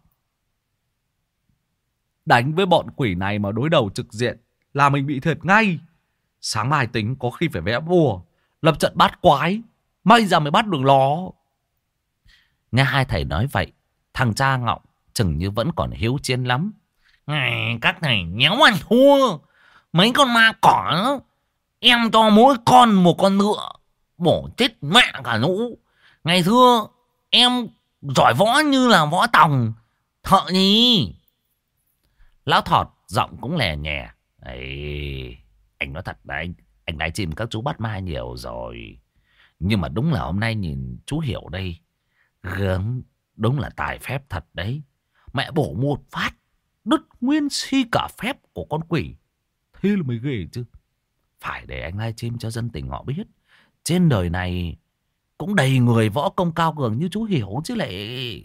Đánh với bọn quỷ này mà đối đầu trực diện là mình bị thiệt ngay. Sáng mai tính có khi phải vẽ bùa, lập trận bát quái, may ra mới bắt được nó. Nghe hai thầy nói vậy, thằng cha Ngọng chừng như vẫn còn hiếu chiến lắm. Này, các thầy nhéo ăn thua. Mấy con ma cỏ, em cho mỗi con một con ngựa, bổ chết mẹ cả lũ. Ngày xưa em giỏi võ như là võ tòng, thợ nhỉ. Lão Thọt giọng cũng lè nhè: Ê, anh nói thật đấy, anh đái chim các chú bắt ma nhiều rồi. Nhưng mà đúng là hôm nay nhìn chú Hiểu đây, gớm, đúng là tài phép thật đấy. Mẹ bổ một phát, đứt nguyên si cả phép của con quỷ. Thế là mới ghê chứ. Phải để anh live stream cho dân tình họ biết, trên đời này cũng đầy người võ công cao cường như chú Hiểu chứ lệ.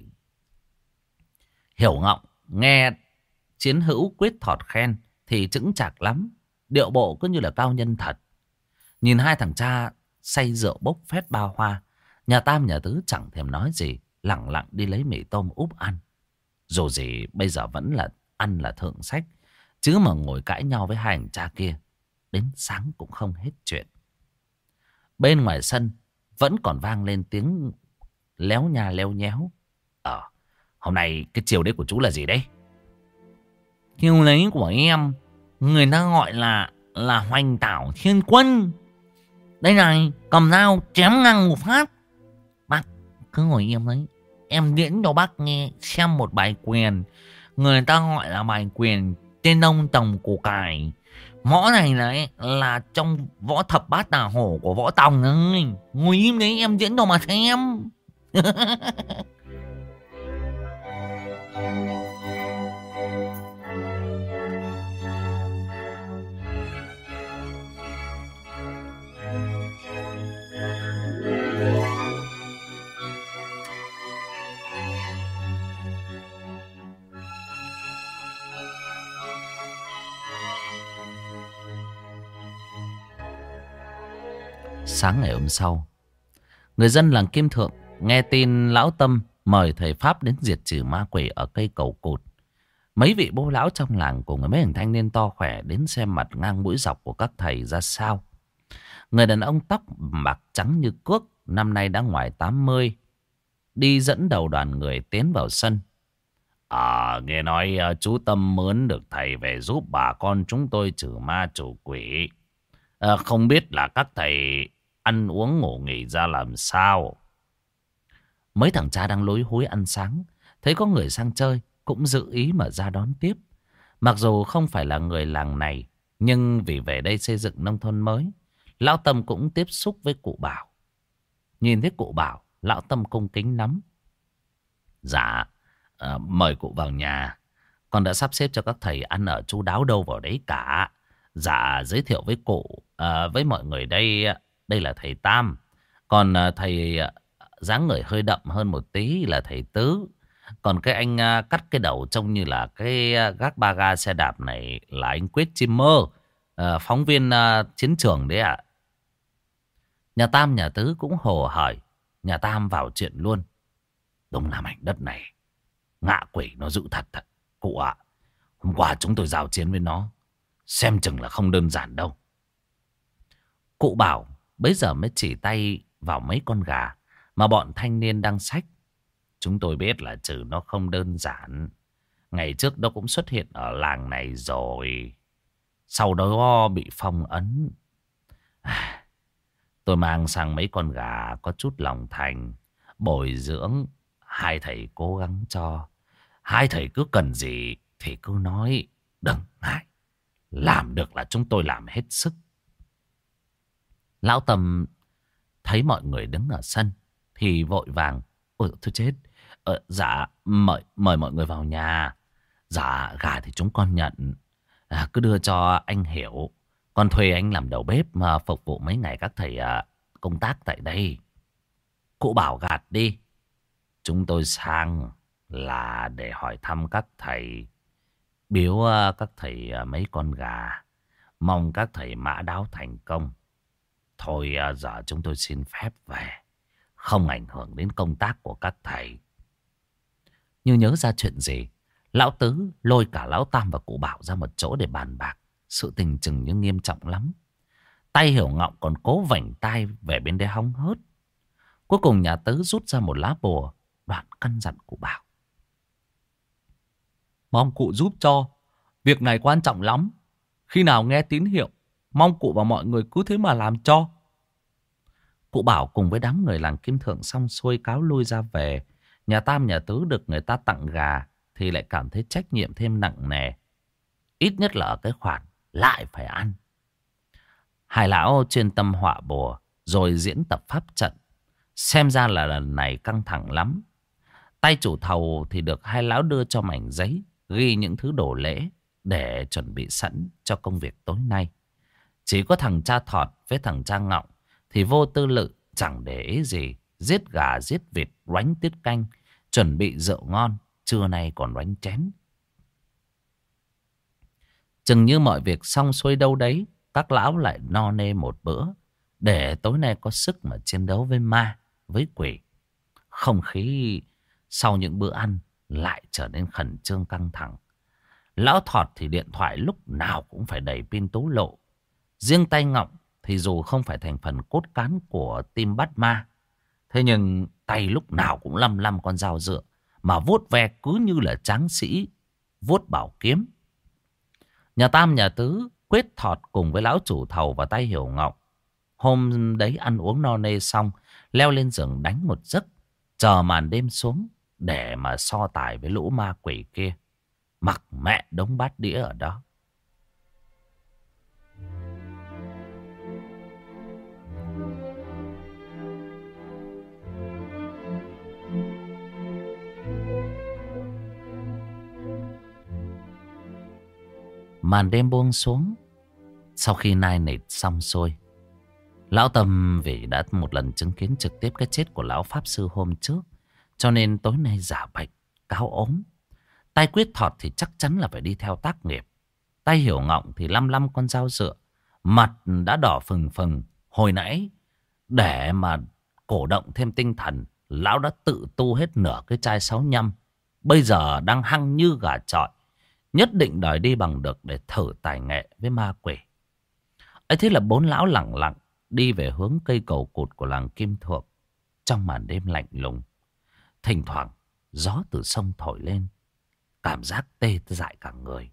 Hiểu Ngọng nghe chiến hữu Quyết Thọt khen thì chững chạc lắm, điệu bộ cứ như là cao nhân thật. Nhìn hai thằng cha say rượu bốc phét bao hoa, nhà Tam nhà Tứ chẳng thèm nói gì, lẳng lặng đi lấy mì tôm úp ăn. Dù gì bây giờ vẫn là ăn là thượng sách, chứ mà ngồi cãi nhau với hai thằng cha kia đến sáng cũng không hết chuyện. Bên ngoài sân vẫn còn vang lên tiếng léo nhà leo nhéo. Ờ, hôm nay cái chiều đấy của chú là gì đấy? Chiều đấy của em, người ta gọi là là Hoành Tảo Thiên Quân. Đây này, cầm dao chém ngang một phát. Bác cứ ngồi im đấy, em diễn cho bác nghe xem một bài quyền. Người ta gọi là bài quyền Trên Đông Tòng Củ Cải. Võ này là, là trong võ thập bát tà hổ của võ Tòng ấy. Ngồi im đấy, em diễn cho mà xem. Sáng ngày hôm sau, người dân làng Kim Thượng nghe tin lão Tâm mời thầy Pháp đến diệt trừ ma quỷ ở cây cầu cụt. Mấy vị bố lão trong làng cùng mấy thằng thanh niên to khỏe đến xem mặt ngang mũi dọc của các thầy ra sao. Người đàn ông tóc bạc trắng như cước, năm nay đã ngoài tám mươi, đi dẫn đầu đoàn người tiến vào sân. À, nghe nói chú Tâm mướn được thầy về giúp bà con chúng tôi trừ ma trừ quỷ. À, không biết là các thầy ăn uống ngủ nghỉ ra làm sao? Mấy thằng cha đang lối hối ăn sáng, thấy có người sang chơi cũng dự ý mà ra đón tiếp. Mặc dù không phải là người làng này, nhưng vì về đây xây dựng nông thôn mới, lão Tâm cũng tiếp xúc với cụ Bảo. Nhìn thấy cụ Bảo, lão Tâm cung kính lắm. Dạ, à, mời cụ vào nhà. Con đã sắp xếp cho các thầy ăn ở chu đáo đâu vào đấy cả. Dạ, giới thiệu với cụ, à, với mọi người đây, đây là thầy Tam. Còn à, thầy dáng người hơi đậm hơn một tí là thầy Tứ. Còn cái anh à, cắt cái đầu trông như là cái à, gác ba ga xe đạp này là anh Quyết Chim Mơ, à, phóng viên à, chiến trường đấy ạ. Nhà Tam nhà Tứ cũng hồ hởi. Nhà Tam vào chuyện luôn. Đúng là mảnh đất này ngạ quỷ nó dữ thật thật. Cụ ạ, hôm qua chúng tôi giao chiến với nó, xem chừng là không đơn giản đâu. Cụ bảo bấy giờ mới chỉ tay vào mấy con gà mà bọn thanh niên đang xách. Chúng tôi biết là trừ nó không đơn giản. Ngày trước nó cũng xuất hiện ở làng này rồi. Sau đó bị phong ấn. À, tôi mang sang mấy con gà có chút lòng thành, bồi dưỡng. Hai thầy cố gắng cho. Hai thầy cứ cần gì thì cứ nói, đừng ngại. Làm được là chúng tôi làm hết sức. Lão Tâm thấy mọi người đứng ở sân thì vội vàng. Ôi thôi chết. Ờ, dạ mời, mời mọi người vào nhà. Dạ gà thì chúng con nhận. À, cứ đưa cho anh Hiểu. Con thuê anh làm đầu bếp mà phục vụ mấy ngày các thầy à, công tác tại đây. Cụ bảo gạt đi. Chúng tôi sang là để hỏi thăm các thầy. Biếu à, các thầy à, mấy con gà. Mong các thầy mã đáo thành công. Thôi à, giờ chúng tôi xin phép về. Không ảnh hưởng đến công tác của các thầy. Như nhớ ra chuyện gì, Lão Tứ lôi cả Lão Tam và cụ Bảo ra một chỗ để bàn bạc. Sự tình chừng như nghiêm trọng lắm. Tay Hiểu Ngọng còn cố vảnh tai về bên đây hóng hớt. Cuối cùng nhà Tứ rút ra một lá bùa, đoạn căn dặn cụ Bảo. Mong cụ giúp cho. Việc này quan trọng lắm. Khi nào nghe tín hiệu, mong cụ và mọi người cứ thế mà làm cho. Cụ Bảo cùng với đám người làng Kim Thượng xong xuôi cáo lui ra về. Nhà Tam nhà Tứ được người ta tặng gà thì lại cảm thấy trách nhiệm thêm nặng nề. Ít nhất là ở cái khoản lại phải ăn. Hai lão chuyên tâm họa bùa rồi diễn tập pháp trận. Xem ra là lần này căng thẳng lắm. Tay chủ thầu thì được hai lão đưa cho mảnh giấy ghi những thứ đồ lễ để chuẩn bị sẵn cho công việc tối nay. Chỉ có thằng cha Thọt với thằng cha Ngọng thì vô tư lự, chẳng để ý gì. Giết gà giết vịt, roánh tiết canh, chuẩn bị rượu ngon, trưa nay còn roánh chén. Chừng như mọi việc xong xuôi đâu đấy, các lão lại no nê một bữa để tối nay có sức mà chiến đấu với ma, với quỷ. Không khí sau những bữa ăn lại trở nên khẩn trương căng thẳng. Lão Thọt thì điện thoại lúc nào cũng phải đầy pin tú lộ. Riêng tay Ngọng thì dù không phải thành phần cốt cán của team bắt ma, thế nhưng tay lúc nào cũng lăm lăm con dao dựa, mà vuốt ve cứ như là tráng sĩ vuốt bảo kiếm. Nhà Tam nhà Tứ quyết Thọt cùng với lão chủ thầu và tay Hiểu Ngọng hôm đấy ăn uống no nê xong, leo lên giường đánh một giấc, chờ màn đêm xuống để mà so tài với lũ ma quỷ kia. Mặc mẹ đống bát đĩa ở đó. Màn đêm buông xuống. Sau khi nai nịt xong xuôi, Lão Tâm vì đã một lần chứng kiến trực tiếp cái chết của lão pháp sư hôm trước, cho nên tối nay giả bệnh, cáo ốm. Tay Quyết Thọt thì chắc chắn là phải đi theo tác nghiệp. Tay Hiểu Ngọng thì lăm lăm con dao dựa, mặt đã đỏ phừng phừng. Hồi nãy để mà cổ động thêm tinh thần, lão đã tự tu hết nửa cái chai sáu nhăm. Bây giờ đang hăng như gà chọi, nhất định đòi đi bằng được để thử tài nghệ với ma quỷ. Ấy thế là bốn lão lẳng lặng đi về hướng cây cầu cụt của làng Kim Thượng. Trong màn đêm lạnh lùng, thỉnh thoảng gió từ sông thổi lên, cảm giác tê dại cả người.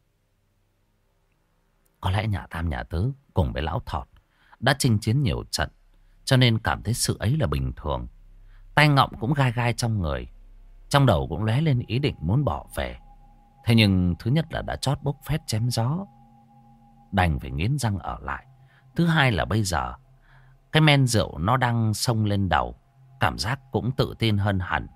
Có lẽ nhà Tam nhà Tứ cùng với lão Thọt đã chinh chiến nhiều trận, cho nên cảm thấy sự ấy là bình thường. Tay Ngọng cũng gai gai trong người, trong đầu cũng lóe lên ý định muốn bỏ về. Thế nhưng thứ nhất là đã chót bốc phét chém gió, đành phải nghiến răng ở lại. Thứ hai là bây giờ cái men rượu nó đang xông lên đầu, cảm giác cũng tự tin hơn hẳn.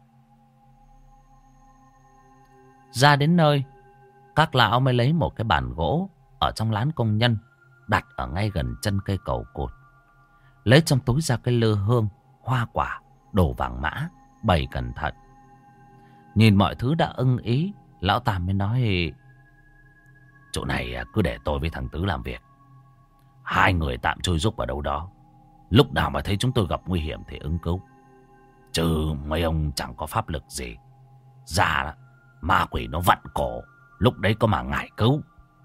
Ra đến nơi, các lão mới lấy một cái bàn gỗ ở trong lán công nhân, đặt ở ngay gần chân cây cầu cột. Lấy trong túi ra cái lư hương, hoa quả, đồ vàng mã, bày cẩn thận. Nhìn mọi thứ đã ưng ý, lão Tam mới nói: chỗ này cứ để tôi với thằng Tứ làm việc. Hai người tạm chui rúc vào đâu đó. Lúc nào mà thấy chúng tôi gặp nguy hiểm thì ứng cứu. Chứ mấy ông chẳng có pháp lực gì. Ra đó, ma quỷ nó vặn cổ, lúc đấy có mà ngại cứu.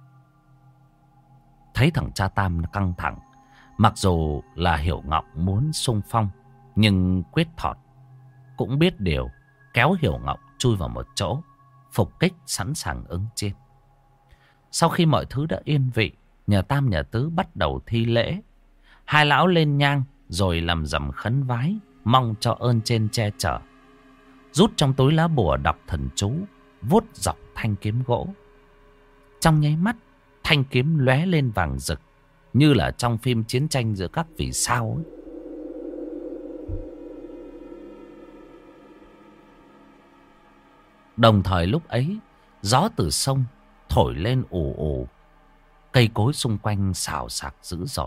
Thấy thằng cha Tam nó căng thẳng, mặc dù là Hiểu Ngọc muốn xung phong, nhưng Quyết Thọt cũng biết điều, kéo Hiểu Ngọc chui vào một chỗ, phục kích sẵn sàng ứng chiến. Sau khi mọi thứ đã yên vị, nhà Tam nhà Tứ bắt đầu thi lễ. Hai lão lên nhang rồi làm rằm khấn vái, mong cho ơn trên che chở. Rút trong túi lá bùa đọc thần chú, vuốt dọc thanh kiếm gỗ. Trong nháy mắt, thanh kiếm lóe lên vàng rực, như là trong phim chiến tranh giữa các vì sao ấy. Đồng thời lúc ấy, gió từ sông thổi lên ù ù, cây cối xung quanh xào xạc dữ dội.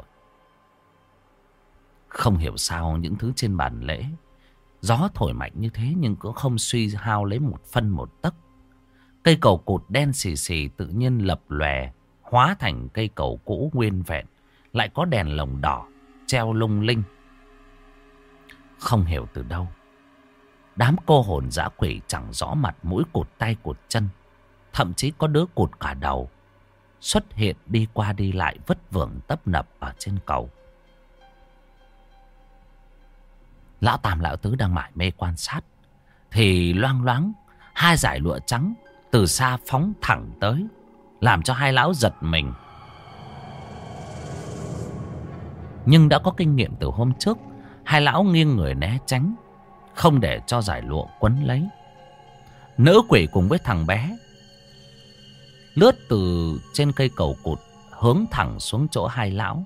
Không hiểu sao những thứ trên bàn lễ, gió thổi mạnh như thế nhưng cũng không suy hao lấy một phân một tấc. Cây cầu cụt đen xì xì tự nhiên lập lòe, hóa thành cây cầu cũ nguyên vẹn, lại có đèn lồng đỏ treo lung linh. Không hiểu từ đâu, đám cô hồn dã quỷ chẳng rõ mặt mũi, cụt tay cụt chân, thậm chí có đứa cụt cả đầu, xuất hiện đi qua đi lại vất vưởng tấp nập ở trên cầu. Lão Tam lão Tứ đang mải mê quan sát, thì loang loáng hai dải lụa trắng từ xa phóng thẳng tới, làm cho hai lão giật mình. Nhưng đã có kinh nghiệm từ hôm trước, hai lão nghiêng người né tránh, không để cho dải lụa quấn lấy. Nữ quỷ cùng với thằng bé lướt từ trên cây cầu cụt hướng thẳng xuống chỗ hai lão.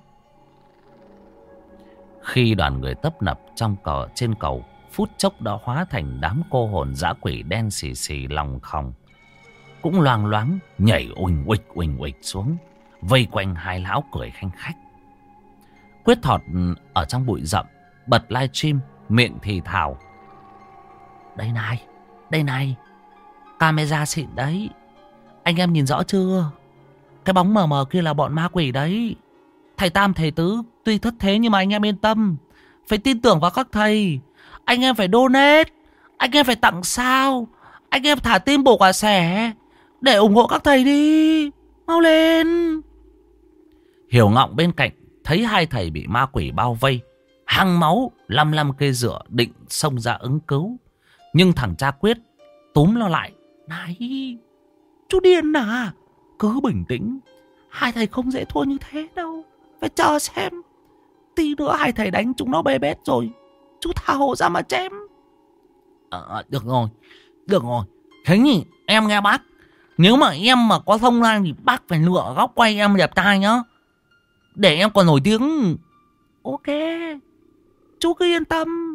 Khi đoàn người tấp nập trong cờ trên cầu, phút chốc đã hóa thành đám cô hồn dã quỷ đen xì xì lòng khòng, cũng loang loáng nhảy uỳnh uịch uỳnh uịch xuống, vây quanh hai lão cười khanh khách. Quyết Thọt ở trong bụi rậm bật livestream, miệng thì thào: Đây này, đây này, camera xịn đấy, anh em nhìn rõ chưa? Cái bóng mờ mờ kia là bọn ma quỷ đấy. Thầy Tam thầy Tứ tuy thất thế nhưng mà anh em yên tâm, phải tin tưởng vào các thầy. Anh em phải donate, anh em phải tặng sao, anh em thả tim bổ quả xẻ để ủng hộ các thầy đi, mau lên. Hiểu Ngọng bên cạnh thấy hai thầy bị ma quỷ bao vây, hăng máu lăm lăm cây dựa định xông ra ứng cứu, nhưng thằng cha Quyết túm nó lại: Này, chú điên à, cứ bình tĩnh, hai thầy không dễ thua như thế đâu, phải chờ xem. Tí nữa hai thầy đánh chúng nó bê bết rồi, chú thả hộ ra mà chém. À, được rồi, được rồi. Thế nhỉ, em nghe bác, nếu mà em mà có thông lang thì bác phải lựa góc quay em đẹp trai nhá, để em còn nổi tiếng. Ok, chú cứ yên tâm.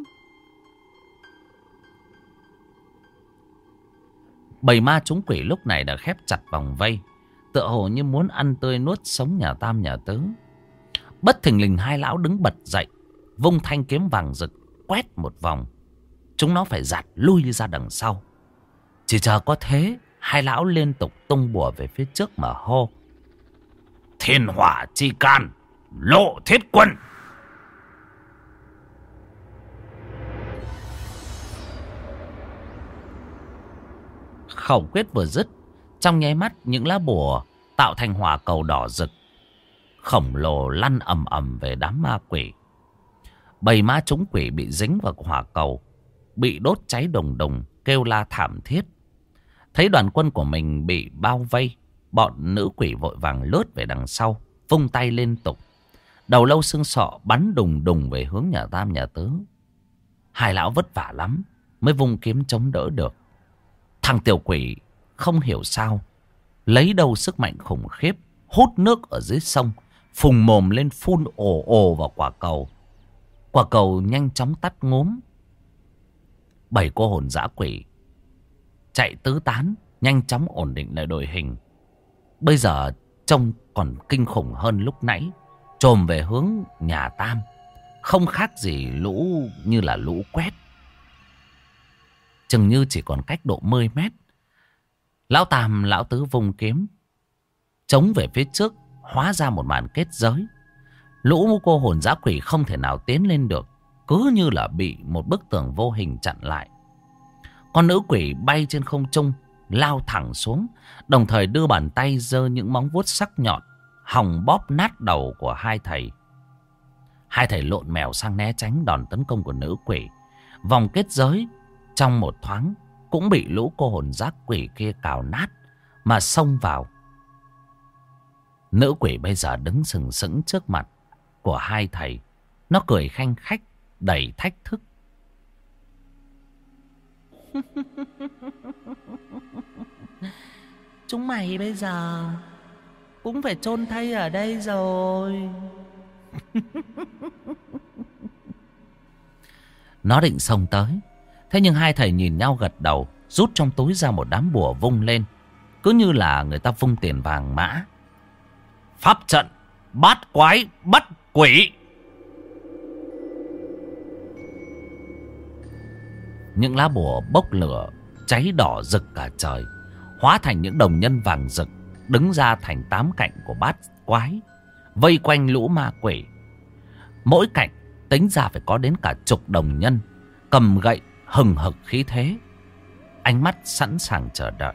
Bầy ma chúng quỷ lúc này đã khép chặt vòng vây, tựa hồ như muốn ăn tươi nuốt sống nhà Tam nhà Tứ. Bất thình lình hai lão đứng bật dậy, vung thanh kiếm vàng rực quét một vòng, chúng nó phải giạt lui ra đằng sau. Chỉ chờ có thế, hai lão liên tục tung bùa về phía trước mà hô: Thiên hỏa chi can, lộ thiết quân. Khẩu quyết vừa dứt, trong nháy mắt những lá bùa tạo thành hỏa cầu đỏ rực khổng lồ lăn ầm ầm về đám ma quỷ. Bầy ma chúng quỷ bị dính vào hỏa cầu, bị đốt cháy đùng đùng, kêu la thảm thiết. Thấy đoàn quân của mình bị bao vây, bọn nữ quỷ vội vàng lướt về đằng sau, vung tay liên tục, đầu lâu xương sọ bắn đùng đùng về hướng nhà Tam nhà Tứ. Hai lão vất vả lắm mới vung kiếm chống đỡ được. Thằng tiểu quỷ không hiểu sao lấy đâu sức mạnh khủng khiếp, hút nước ở dưới sông, phùng mồm lên phun ồ ồ vào quả cầu. Quả cầu nhanh chóng tắt ngốm. Bảy cô hồn dã quỷ chạy tứ tán, nhanh chóng ổn định lại đội hình. Bây giờ trông còn kinh khủng hơn lúc nãy, chồm về hướng nhà Tam, không khác gì lũ như là lũ quét. Chừng như chỉ còn cách độ mười mét. Lão Tam lão Tứ vung kiếm chống về phía trước, hóa ra một màn kết giới. Lũ cô hồn dã quỷ không thể nào tiến lên được. cứ như là bị một bức tường vô hình chặn lại. Con nữ quỷ bay trên không trung, lao thẳng xuống, đồng thời đưa bàn tay giơ những móng vuốt sắc nhọn, hòng bóp nát đầu của hai thầy. Hai thầy lộn mèo sang né tránh đòn tấn công của nữ quỷ. Vòng kết giới trong một thoáng cũng bị lũ cô hồn dã quỷ kia cào nát mà xông vào. Nữ quỷ bây giờ đứng sừng sững trước mặt của hai thầy. Nó cười khanh khách, đầy thách thức. Chúng mày bây giờ cũng phải chôn thây ở đây rồi. Nó định xông tới, thế nhưng hai thầy nhìn nhau gật đầu, rút trong túi ra một đám bùa vung lên, cứ như là người ta vung tiền vàng mã. Pháp trận bát quái bắt quỷ. Những lá bùa bốc lửa cháy đỏ rực cả trời, hóa thành những đồng nhân vàng rực, đứng ra thành tám cạnh của bát quái, vây quanh lũ ma quỷ. Mỗi cạnh tính ra phải có đến cả chục đồng nhân, cầm gậy hừng hực khí thế, ánh mắt sẵn sàng chờ đợi.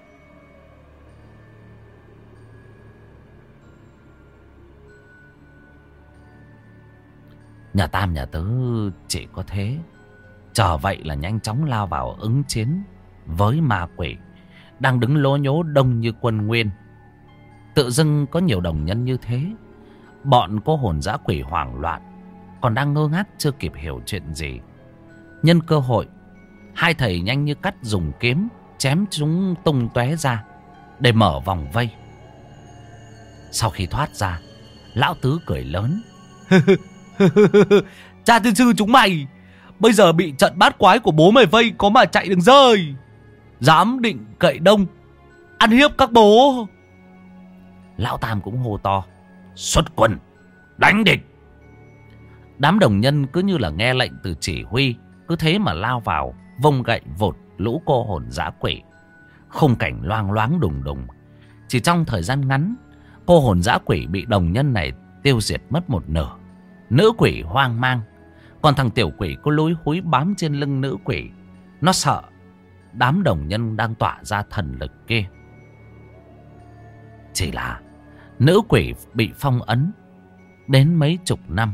Nhà Tam nhà Tứ chỉ có thế, chờ vậy là nhanh chóng lao vào ứng chiến với ma quỷ đang đứng lố nhố đông như quân nguyên. Tự dưng có nhiều đồng nhân như thế, bọn cô hồn dã quỷ hoảng loạn, còn đang ngơ ngác chưa kịp hiểu chuyện gì. Nhân cơ hội, hai thầy nhanh như cắt dùng kiếm chém chúng tung tóe ra để mở vòng vây. Sau khi thoát ra, lão Tứ cười lớn. Cha tiên sư chúng mày bây giờ bị trận bát quái của bố mày vây có mà chạy đừng rơi. Dám định cậy đông ăn hiếp các bố. Lão Tam cũng hô to. Xuất quân đánh địch. Đám đồng nhân cứ như là nghe lệnh từ chỉ huy, cứ thế mà lao vào, vung gậy vột lũ cô hồn dã quỷ. Khung cảnh loang loáng đùng đùng. Chỉ trong thời gian ngắn, cô hồn dã quỷ bị đồng nhân này tiêu diệt mất một nửa. Nữ quỷ hoang mang, còn thằng tiểu quỷ có lúi húi bám trên lưng nữ quỷ. Nó sợ đám đồng nhân đang tỏa ra thần lực kia. Chỉ là nữ quỷ bị phong ấn đến mấy chục năm,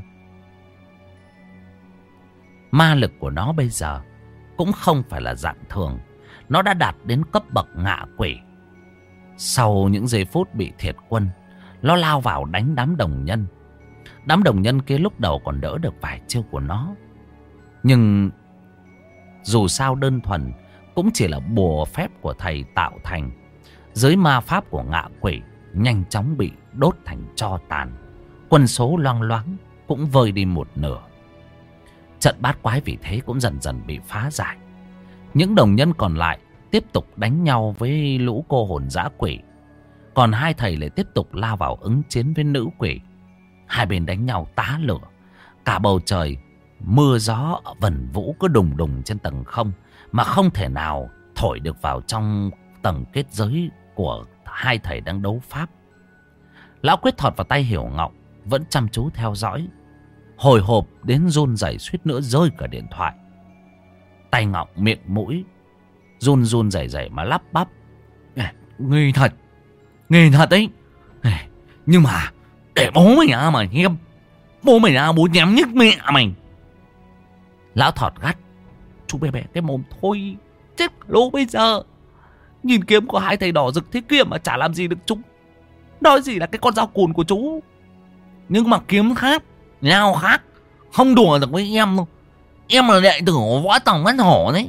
ma lực của nó bây giờ cũng không phải là dạng thường. Nó đã đạt đến cấp bậc ngạ quỷ. Sau những giây phút bị thiệt quân, nó lao vào đánh đám đồng nhân. Đám đồng nhân kia lúc đầu còn đỡ được vài chiêu của nó, nhưng dù sao đơn thuần cũng chỉ là bùa phép của thầy tạo thành. Dưới ma pháp của ngạ quỷ nhanh chóng bị đốt thành tro tàn. Quân số loang loáng cũng vơi đi một nửa. Trận bát quái vì thế cũng dần dần bị phá giải. Những đồng nhân còn lại tiếp tục đánh nhau với lũ cô hồn dã quỷ, còn hai thầy lại tiếp tục lao vào ứng chiến với nữ quỷ. Hai bên đánh nhau tá lửa. Cả bầu trời mưa gió vần vũ cứ đùng đùng trên tầng không, mà không thể nào thổi được vào trong tầng kết giới của hai thầy đang đấu pháp. Lão Quyết thọt vào tay Hiểu Ngọc, vẫn chăm chú theo dõi, hồi hộp đến run rẩy suýt nữa rơi cả điện thoại. Tay Ngọc miệng mũi run run rẩy rẩy mà lắp bắp. Nghi thật, nghi thật ấy. Nhưng mà để bố mày ra mà em, bố mày ra bố nhắm nhức mẹ mày. Lão thọt gắt. Chú bé bé cái mồm thôi, chết lố bây giờ. Nhìn kiếm của hai thầy đỏ rực thế kia mà chả làm gì được chúng. Nói gì là cái con dao cùn của chú. Nhưng mà kiếm khác, nhau khác, không đùa được với em đâu. Em là đệ tử của Võ Tòng Văn Hổ đấy.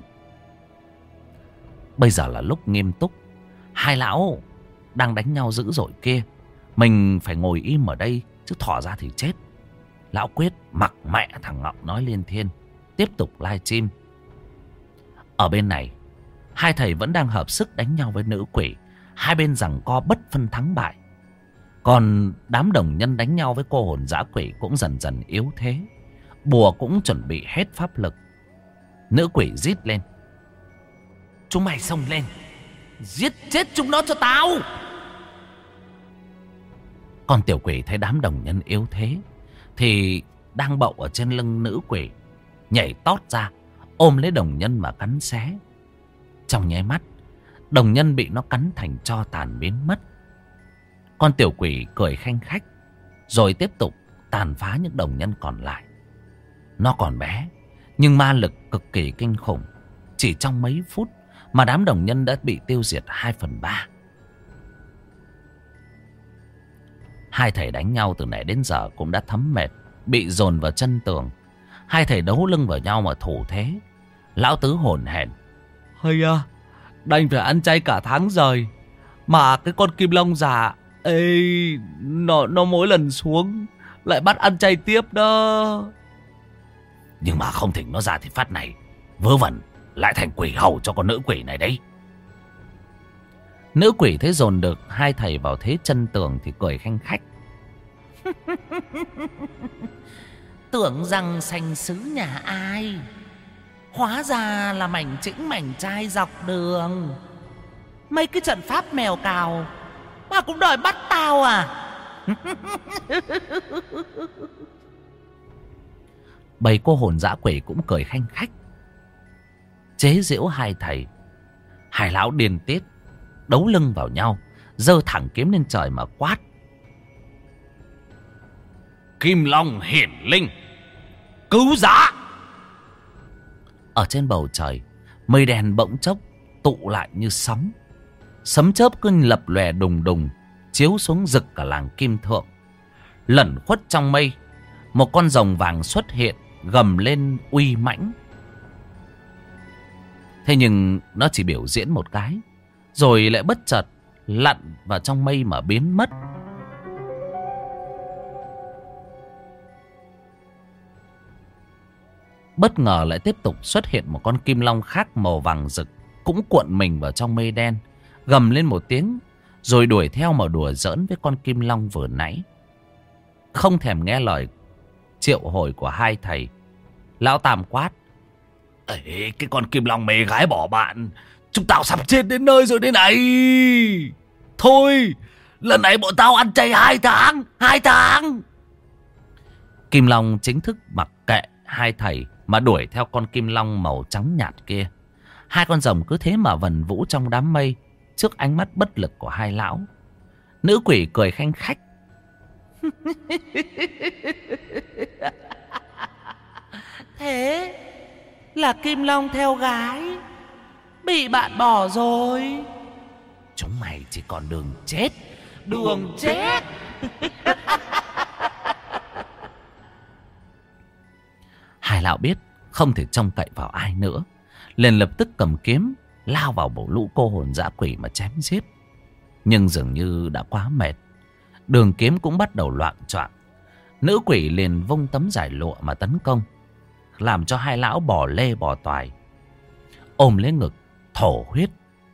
Bây giờ là lúc nghiêm túc. Hai lão đang đánh nhau dữ dội kia, mình phải ngồi im ở đây, chứ thỏ ra thì chết. Lão Quyết mặc mẹ thằng Ngọc nói liên thiên, tiếp tục live stream. Ở bên này, hai thầy vẫn đang hợp sức đánh nhau với nữ quỷ. Hai bên giằng co bất phân thắng bại. Còn đám đồng nhân đánh nhau với cô hồn dã quỷ cũng dần dần yếu thế. Bùa cũng chuẩn bị hết pháp lực. Nữ quỷ rít lên. Chúng mày xông lên, giết chết chúng nó cho tao. Còn tiểu quỷ thấy đám đồng nhân yếu thế thì đang bậu ở trên lưng nữ quỷ, nhảy tót ra, ôm lấy đồng nhân mà cắn xé. Trong nháy mắt, đồng nhân bị nó cắn thành tro tàn biến mất. Con tiểu quỷ cười khanh khách, rồi tiếp tục tàn phá những đồng nhân còn lại. Nó còn bé, nhưng ma lực cực kỳ kinh khủng. Chỉ trong mấy phút mà đám đồng nhân đã bị tiêu diệt hai phần ba. Hai thầy đánh nhau từ nãy đến giờ cũng đã thấm mệt, bị dồn vào chân tường. Hai thầy đấu lưng vào nhau mà thủ thế. Lão Tứ hổn hển: hay à, đành phải ăn chay cả tháng rồi. Mà cái con kim long già ê, nó, nó mỗi lần xuống lại bắt ăn chay tiếp đó. Nhưng mà không thỉnh nó ra thì phát này vớ vẩn lại thành quỷ hầu cho con nữ quỷ này đấy. Nữ quỷ thấy dồn được hai thầy vào thế chân tường thì cười khanh khách. Tưởng rằng sành sứ nhà ai, hóa ra là mảnh chĩnh mảnh trai dọc đường. Mấy cái trận pháp mèo cào mà cũng đòi bắt tao à? Bầy cô hồn dã quỷ cũng cười khanh khách, chế giễu hai thầy. Hai lão điên tiết đấu lưng vào nhau, giơ thẳng kiếm lên trời mà quát: Kim Long hiển linh, cứu giá! Ở trên bầu trời, mây đen bỗng chốc tụ lại như sóng. Sấm chớp cứ lập lòe đùng đùng, chiếu xuống rực cả làng Kim Thượng. Lẩn khuất trong mây, một con rồng vàng xuất hiện, gầm lên uy mãnh. Thế nhưng nó chỉ biểu diễn một cái, rồi lại bất chợt lặn vào trong mây mà biến mất. Bất ngờ lại tiếp tục xuất hiện một con kim long khác màu vàng rực, cũng cuộn mình vào trong mây đen, gầm lên một tiếng, rồi đuổi theo mà đùa giỡn với con kim long vừa nãy. Không thèm nghe lời triệu hồi của hai thầy, lão Tam quát: Ê, cái con kim long mê gái bỏ bạn, chúng tao sắp chết đến nơi rồi đây này. Thôi, lần này bọn tao ăn chay hai tháng, hai tháng. Kim long chính thức mặc kệ hai thầy mà đuổi theo con kim long màu trắng nhạt kia. Hai con rồng cứ thế mà vần vũ trong đám mây trước ánh mắt bất lực của hai lão. Nữ quỷ cười khanh khách: Thế là kim long theo gái bị bạn bỏ rồi. Chúng mày chỉ còn đường chết, đường chết. Hai lão biết không thể trông cậy vào ai nữa, liền lập tức cầm kiếm lao vào bộ lũ cô hồn dã quỷ mà chém giết. Nhưng dường như đã quá mệt, đường kiếm cũng bắt đầu loạng choạng. Nữ quỷ liền vung tấm giải lụa mà tấn công, làm cho hai lão bỏ lê bỏ toài, ôm lấy ngực thổ huyết.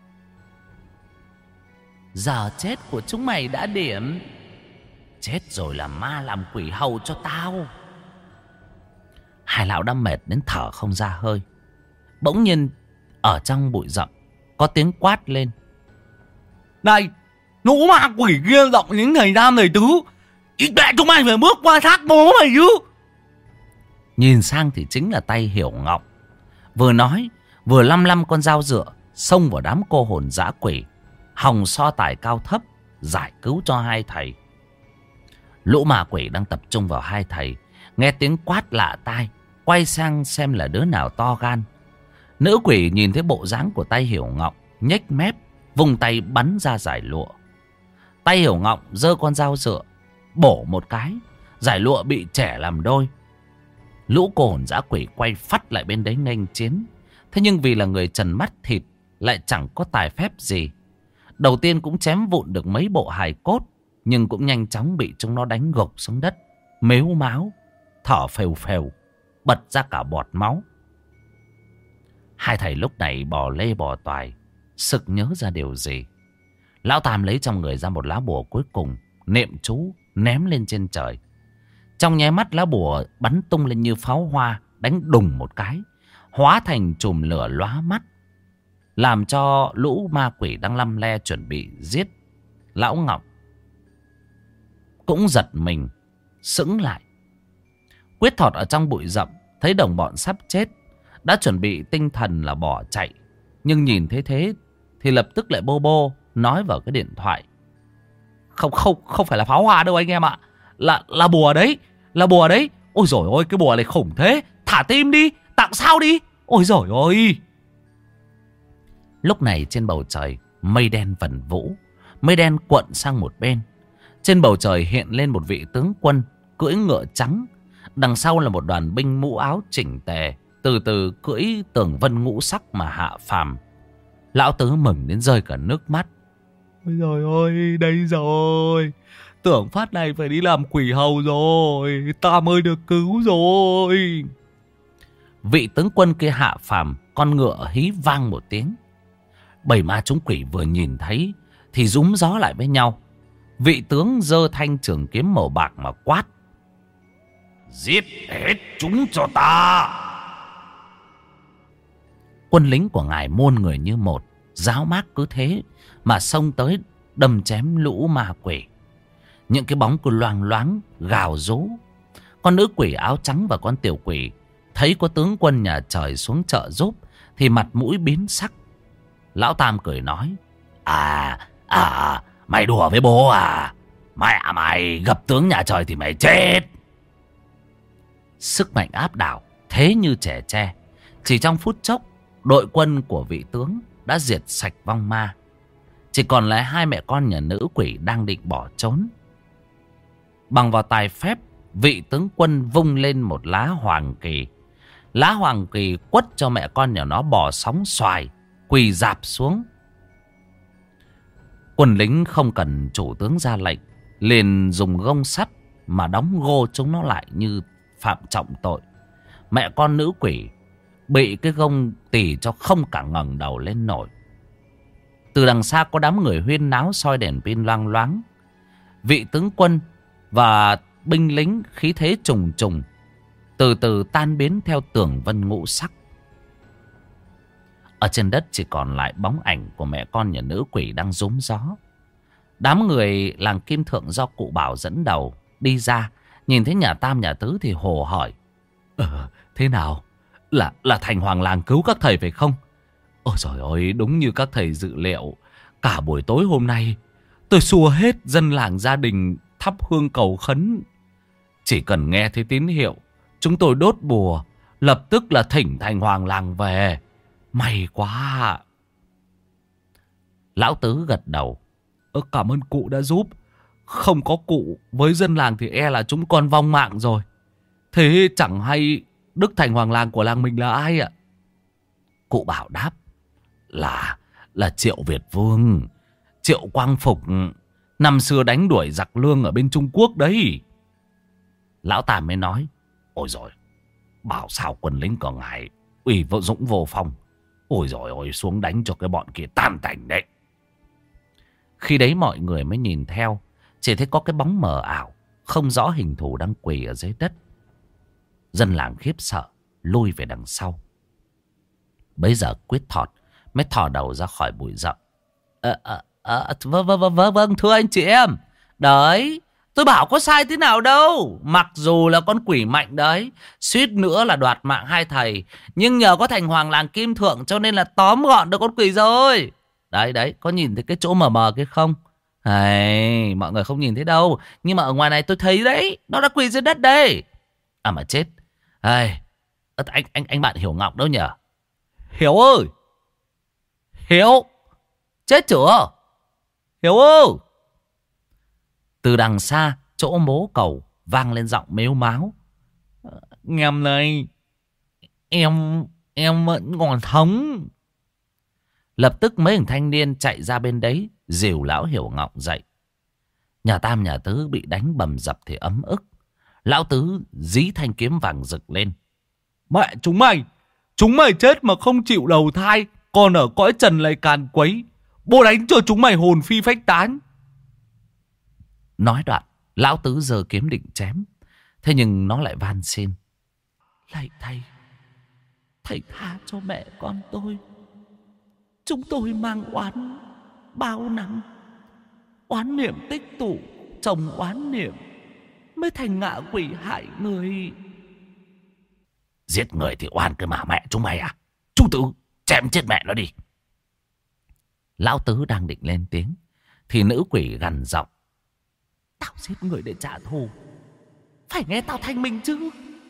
Giờ chết của chúng mày đã điểm, chết rồi làm ma làm quỷ hầu cho tao. Hai lão đã mệt đến thở không ra hơi. Bỗng nhiên ở trong bụi rậm có tiếng quát lên: Này, lũ ma quỷ kia động những thời gian này tứ, ít mẹ chúng mày phải bước qua thác bố mày chứ. Nhìn sang thì chính là tay Hiểu Ngọc, vừa nói vừa lăm lăm con dao dựa xông vào đám cô hồn dã quỷ, hòng so tài cao thấp giải cứu cho hai thầy. Lũ ma quỷ đang tập trung vào hai thầy, nghe tiếng quát lạ tai, quay sang xem là đứa nào to gan. Nữ quỷ nhìn thấy bộ dáng của tay Hiểu Ngọc, nhếch mép vung tay bắn ra giải lụa. Tay Hiểu Ngọc giơ con dao dựa bổ một cái, giải lụa bị chẻ làm đôi. Lũ cô hồn dã quỷ quay phắt lại bên đấy nghênh chiến. Thế nhưng vì là người trần mắt thịt, lại chẳng có tài phép gì. Đầu tiên cũng chém vụn được mấy bộ hài cốt, nhưng cũng nhanh chóng bị chúng nó đánh gục xuống đất, mếu máo, thở phèo phèo, bật ra cả bọt máu. Hai thầy lúc này bò lê bò toài, sực nhớ ra điều gì. Lão Tam lấy trong người ra một lá bùa cuối cùng, niệm chú ném lên trên trời. Trong nháy mắt lá bùa bắn tung lên như pháo hoa, đánh đùng một cái, hóa thành chùm lửa lóa mắt, làm cho lũ ma quỷ đang lăm le chuẩn bị giết Lão Ngọc cũng giật mình, sững lại. Quyết Thọt ở trong bụi rậm thấy đồng bọn sắp chết, đã chuẩn bị tinh thần là bỏ chạy. Nhưng nhìn thấy thế thì lập tức lại bô bô nói vào cái điện thoại: Không không không phải là pháo hoa đâu anh em ạ. Là là bùa đấy. Là bùa đấy. Ôi dồi ôi, cái bùa này khủng thế. Thả tim đi, tặng sao đi. Ôi dồi ôi. Lúc này trên bầu trời mây đen vần vũ. Mây đen cuộn sang một bên. Trên bầu trời hiện lên một vị tướng quân cưỡi ngựa trắng. Đằng sau là một đoàn binh mũ áo chỉnh tề, từ từ cưỡi tường vân ngũ sắc mà hạ phàm. Lão Tứ mừng đến rơi cả nước mắt. Ôi trời ơi, đây rồi. Tưởng phát này phải đi làm quỷ hầu rồi. Ta mới được cứu rồi. Vị tướng quân kia hạ phàm, con ngựa hí vang một tiếng. Bảy ma chúng quỷ vừa nhìn thấy thì rúm gió lại với nhau. Vị tướng giơ thanh trường kiếm màu bạc mà quát: Giết hết chúng cho ta. Quân lính của ngài muôn người như một, giáo mác cứ thế mà xông tới đâm chém lũ ma quỷ. Những cái bóng cứ loang loáng gào rú. Con nữ quỷ áo trắng và con tiểu quỷ thấy có tướng quân nhà trời xuống trợ giúp thì mặt mũi biến sắc. Lão Tam cười nói: À, à, mày đùa với bố à? Mẹ mày gặp tướng nhà trời thì mày chết. Sức mạnh áp đảo, thế như trẻ tre. Chỉ trong phút chốc, đội quân của vị tướng đã diệt sạch vong ma. Chỉ còn lại hai mẹ con nhà nữ quỷ đang định bỏ trốn. Bằng vào tài phép, vị tướng quân vung lên một lá hoàng kỳ. Lá hoàng kỳ quất cho mẹ con nhà nó bò sóng xoài, quỳ rạp xuống. Quân lính không cần chủ tướng ra lệnh, liền dùng gông sắt mà đóng gô chúng nó lại như phạm trọng tội. Mẹ con nữ quỷ bị cái gông tì cho không cả ngẩng đầu lên nổi. Từ đằng xa có đám người huyên náo soi đèn pin loang loáng. Vị tướng quân và binh lính khí thế trùng trùng từ từ tan biến theo tường vân ngũ sắc. Ở trên đất chỉ còn lại bóng ảnh của mẹ con nhà nữ quỷ đang rúm gió. Đám người làng Kim Thượng do cụ Bảo dẫn đầu đi ra, nhìn thấy nhà Tam nhà Tứ thì hồ hỏi: Ờ, thế nào? Là là thành hoàng làng cứu các thầy phải không? Ôi trời ơi, đúng như các thầy dự liệu. Cả buổi tối hôm nay tôi xua hết dân làng gia đình thắp hương cầu khấn. Chỉ cần nghe thấy tín hiệu, chúng tôi đốt bùa, lập tức là thỉnh thành hoàng làng về. May quá. Lão Tứ gật đầu: Ơ, cảm ơn cụ đã giúp. Không có cụ với dân làng thì e là chúng con vong mạng rồi. Thế chẳng hay đức thành hoàng làng của làng mình là ai ạ? Cụ Bảo đáp: Là là Triệu Việt Vương, Triệu Quang Phục, năm xưa đánh đuổi giặc Lương ở bên Trung Quốc đấy. Lão Tam mới nói: Ôi rồi, bảo sao quân lính của ngài ủy vô dũng vô phong. Ôi rồi ôi, xuống đánh cho cái bọn kia tan tành đấy. Khi đấy mọi người mới nhìn theo, chỉ thấy có cái bóng mờ ảo, không rõ hình thù đang quỳ ở dưới đất. Dân làng khiếp sợ, lui về đằng sau. Bấy giờ Quyết Thọt mới thò đầu ra khỏi bụi rậm. Ờ, ờ, ờ, vâng, vâng, vâng, vâng, vâng, thưa anh chị em. Đấy, tôi bảo có sai thế nào đâu. Mặc dù là con quỷ mạnh đấy, suýt nữa là đoạt mạng hai thầy, nhưng nhờ có thành hoàng làng Kim Thượng cho nên là tóm gọn được con quỷ rồi. Đấy, đấy, có nhìn thấy cái chỗ mờ mờ kia không? Này, mọi người không nhìn thấy đâu, nhưng mà ở ngoài này tôi thấy đấy, nó đã quỳ dưới đất đây. À mà chết. Ai, anh, anh, anh bạn Hiểu Ngọc đâu nhỉ? Hiếu ơi! Hiếu! Chết chưa? Hiếu ơi! Từ đằng xa, chỗ mố cầu vang lên giọng mếu máo: Em này, em, em vẫn còn thống. Lập tức mấy thằng thanh niên chạy ra bên đấy, dìu lão Hiểu Ngọc dậy. Nhà Tam nhà Tứ bị đánh bầm dập thì ấm ức. Lão Tứ dí thanh kiếm vàng rực lên: Mẹ chúng mày! Chúng mày chết mà không chịu đầu thai, còn ở cõi trần lại càn quấy. Bố đánh cho chúng mày hồn phi phách tán. Nói đoạn, lão Tứ giơ kiếm định chém. Thế nhưng nó lại van xin: Lạy thầy, thầy tha cho mẹ con tôi. Chúng tôi mang oán bao năm, oán niệm tích tụ, chồng oán niệm mới thành ngạ quỷ hại người. Giết người thì oan cái mà mẹ chúng mày à? Chú Tứ, chém chết mẹ nó đi. Lão Tứ đang định lên tiếng thì nữ quỷ gằn giọng. Tao giết người để trả thù, phải nghe tao thanh minh chứ.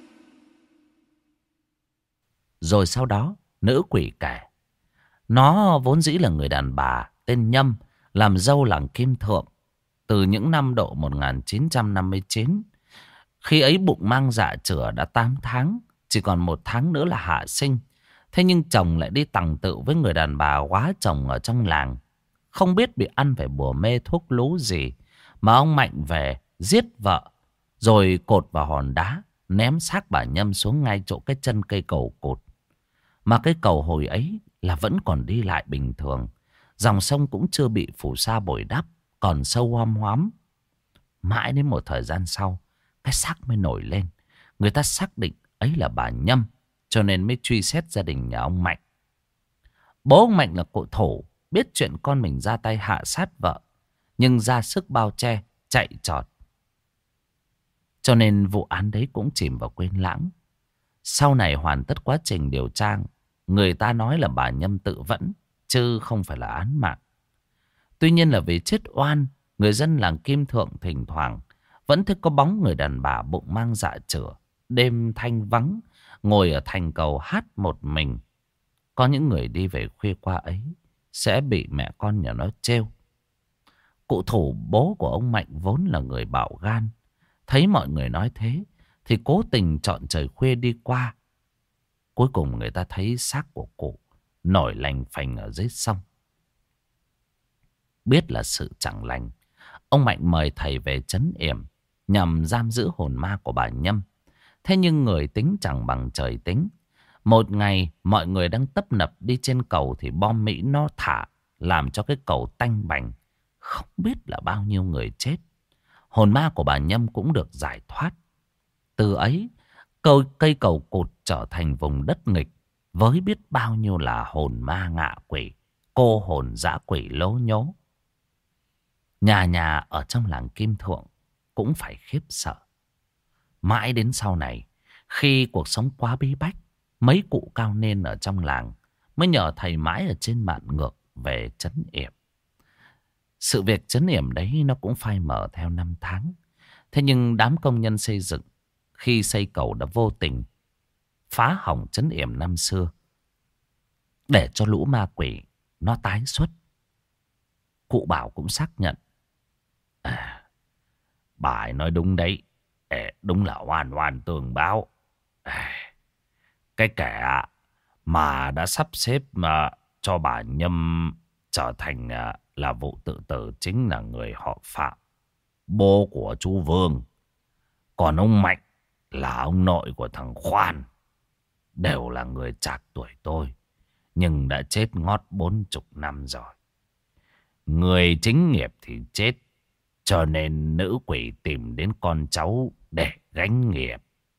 Rồi sau đó nữ quỷ kể. Nó vốn dĩ là người đàn bà tên Nhâm, làm dâu làng Kim Thượng từ những năm độ một nghìn chín trăm năm mươi chín. Khi ấy bụng mang dạ chửa đã tám tháng, chỉ còn một tháng nữa là hạ sinh. Thế nhưng chồng lại đi tằng tự với người đàn bà quá chồng ở trong làng. Không biết bị ăn phải bùa mê thuốc lú gì mà ông Mạnh về giết vợ, rồi cột vào hòn đá, ném xác bà Nhâm xuống ngay chỗ cái chân cây cầu cột. Mà cái cầu hồi ấy là vẫn còn đi lại bình thường. Dòng sông cũng chưa bị phù sa bồi đắp, còn sâu hoăm hoắm. Mãi đến một thời gian sau, cái xác mới nổi lên. Người ta xác định ấy là bà Nhâm, cho nên mới truy xét gia đình nhà ông Mạnh. Bố ông Mạnh là cụ Thổ, biết chuyện con mình ra tay hạ sát vợ, nhưng ra sức bao che, chạy trọt. Cho nên vụ án đấy cũng chìm vào quên lãng. Sau này hoàn tất quá trình điều tra, người ta nói là bà Nhâm tự vẫn, chứ không phải là án mạng. Tuy nhiên là vì chết oan, người dân làng Kim Thượng thỉnh thoảng vẫn thấy có bóng người đàn bà bụng mang dạ chửa, đêm thanh vắng, ngồi ở thành cầu hát một mình. Có những người đi về khuya qua ấy sẽ bị mẹ con nhà nó trêu. Cụ Thủ, bố của ông Mạnh, vốn là người bạo gan. Thấy mọi người nói thế thì cố tình chọn trời khuya đi qua. Cuối cùng người ta thấy xác của cụ nổi lành phành ở dưới sông. Biết là sự chẳng lành, ông Mạnh mời thầy về trấn yểm nhằm giam giữ hồn ma của bà Nhâm. Thế nhưng người tính chẳng bằng trời tính. Một ngày mọi người đang tấp nập đi trên cầu thì bom Mỹ nó thả, làm cho cái cầu tanh bành. Không biết là bao nhiêu người chết. Hồn ma của bà Nhâm cũng được giải thoát. Từ ấy, cây, cây cầu cột trở thành vùng đất nghịch, với biết bao nhiêu là hồn ma ngạ quỷ, cô hồn dã quỷ lố nhố. Nhà nhà ở trong làng Kim Thượng cũng phải khiếp sợ. Mãi đến sau này, khi cuộc sống quá bí bách, mấy cụ cao niên ở trong làng mới nhờ thầy mãi ở trên mạn ngược về trấn yểm. Sự việc trấn yểm đấy nó cũng phai mờ theo năm tháng. Thế nhưng đám công nhân xây dựng khi xây cầu đã vô tình phá hỏng trấn yểm năm xưa, để cho lũ ma quỷ nó tái xuất. Cụ Bảo cũng xác nhận. À, bà ấy nói đúng đấy. Ê, đúng là oan oan tường báo. À, cái kẻ mà đã sắp xếp mà cho bà Nhâm trở thành là vụ tự tử chính là người họ Phạm, bố của chú Vương. Còn ông Mạnh là ông nội của thằng Khoan. Đều là người chạc tuổi tôi, nhưng đã chết ngót bốn chục năm rồi. Người chính nghiệp thì chết, cho nên nữ quỷ tìm đến con cháu để gánh nghiệp.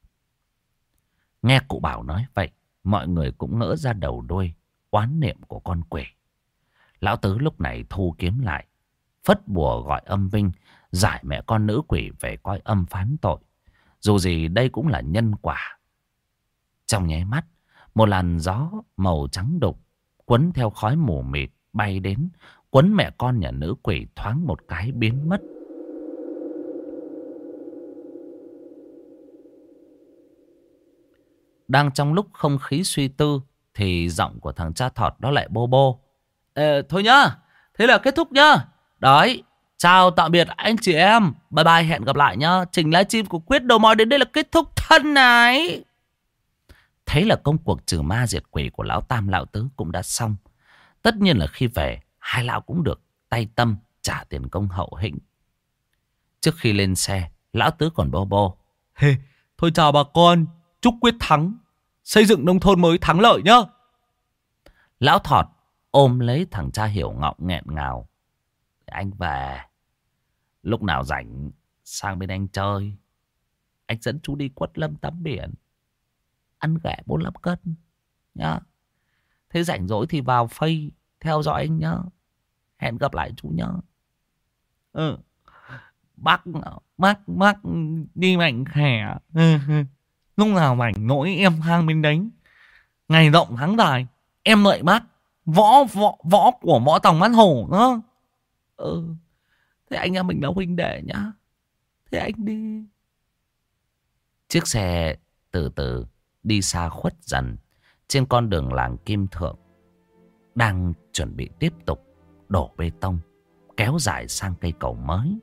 Nghe cụ Bảo nói vậy, mọi người cũng ngỡ ra đầu đuôi oán niệm của con quỷ. Lão Tứ lúc này thu kiếm lại, phất bùa gọi âm binh, giải mẹ con nữ quỷ về coi âm phán tội. Dù gì đây cũng là nhân quả. Trong nháy mắt, một làn gió màu trắng đục quấn theo khói mù mịt bay đến, quấn mẹ con nhà nữ quỷ thoáng một cái biến mất. Đang trong lúc không khí suy tư thì giọng của thằng cha thọt đó lại bô bô. Ê, thôi nhá, thế là kết thúc nhá. Đấy, chào tạm biệt anh chị em. Bye bye, hẹn gặp lại nhá. Trình livestream của Quyết Đầu Mòi đến đây là kết thúc thân này. Thế là công cuộc trừ ma diệt quỷ của lão Tam lão Tứ cũng đã xong. Tất nhiên là khi về, hai lão cũng được tay tâm trả tiền công hậu hĩnh. Trước khi lên xe, lão Tứ còn bô bô. Hey, thôi chào bà con, chúc Quyết thắng, xây dựng nông thôn mới thắng lợi nhá. Lão Thọt ôm lấy thằng cha Hiểu Ngọng nghẹn ngào. Anh về, lúc nào rảnh sang bên anh chơi. Anh dẫn chú đi Quất Lâm tắm biển, ăn ghẹ bốn mươi lăm cân nhá. Thế rảnh rỗi thì vào Face theo dõi anh nhá. Hẹn gặp lại chú nhá. Ừ. Bác, bác, bác đi mạnh khỏe. Lúc nào rảnh nỗi em hang bên đấy. Ngày rộng tháng dài. Em lợi bác. Võ võ võ của võ tòng bát hổ đó. Ừ. Thế anh em mình là huynh đệ nhá. Thế anh đi. Chiếc xe từ từ đi xa khuất dần trên con đường làng Kim Thượng, đang chuẩn bị tiếp tục đổ bê tông kéo dài sang cây cầu mới.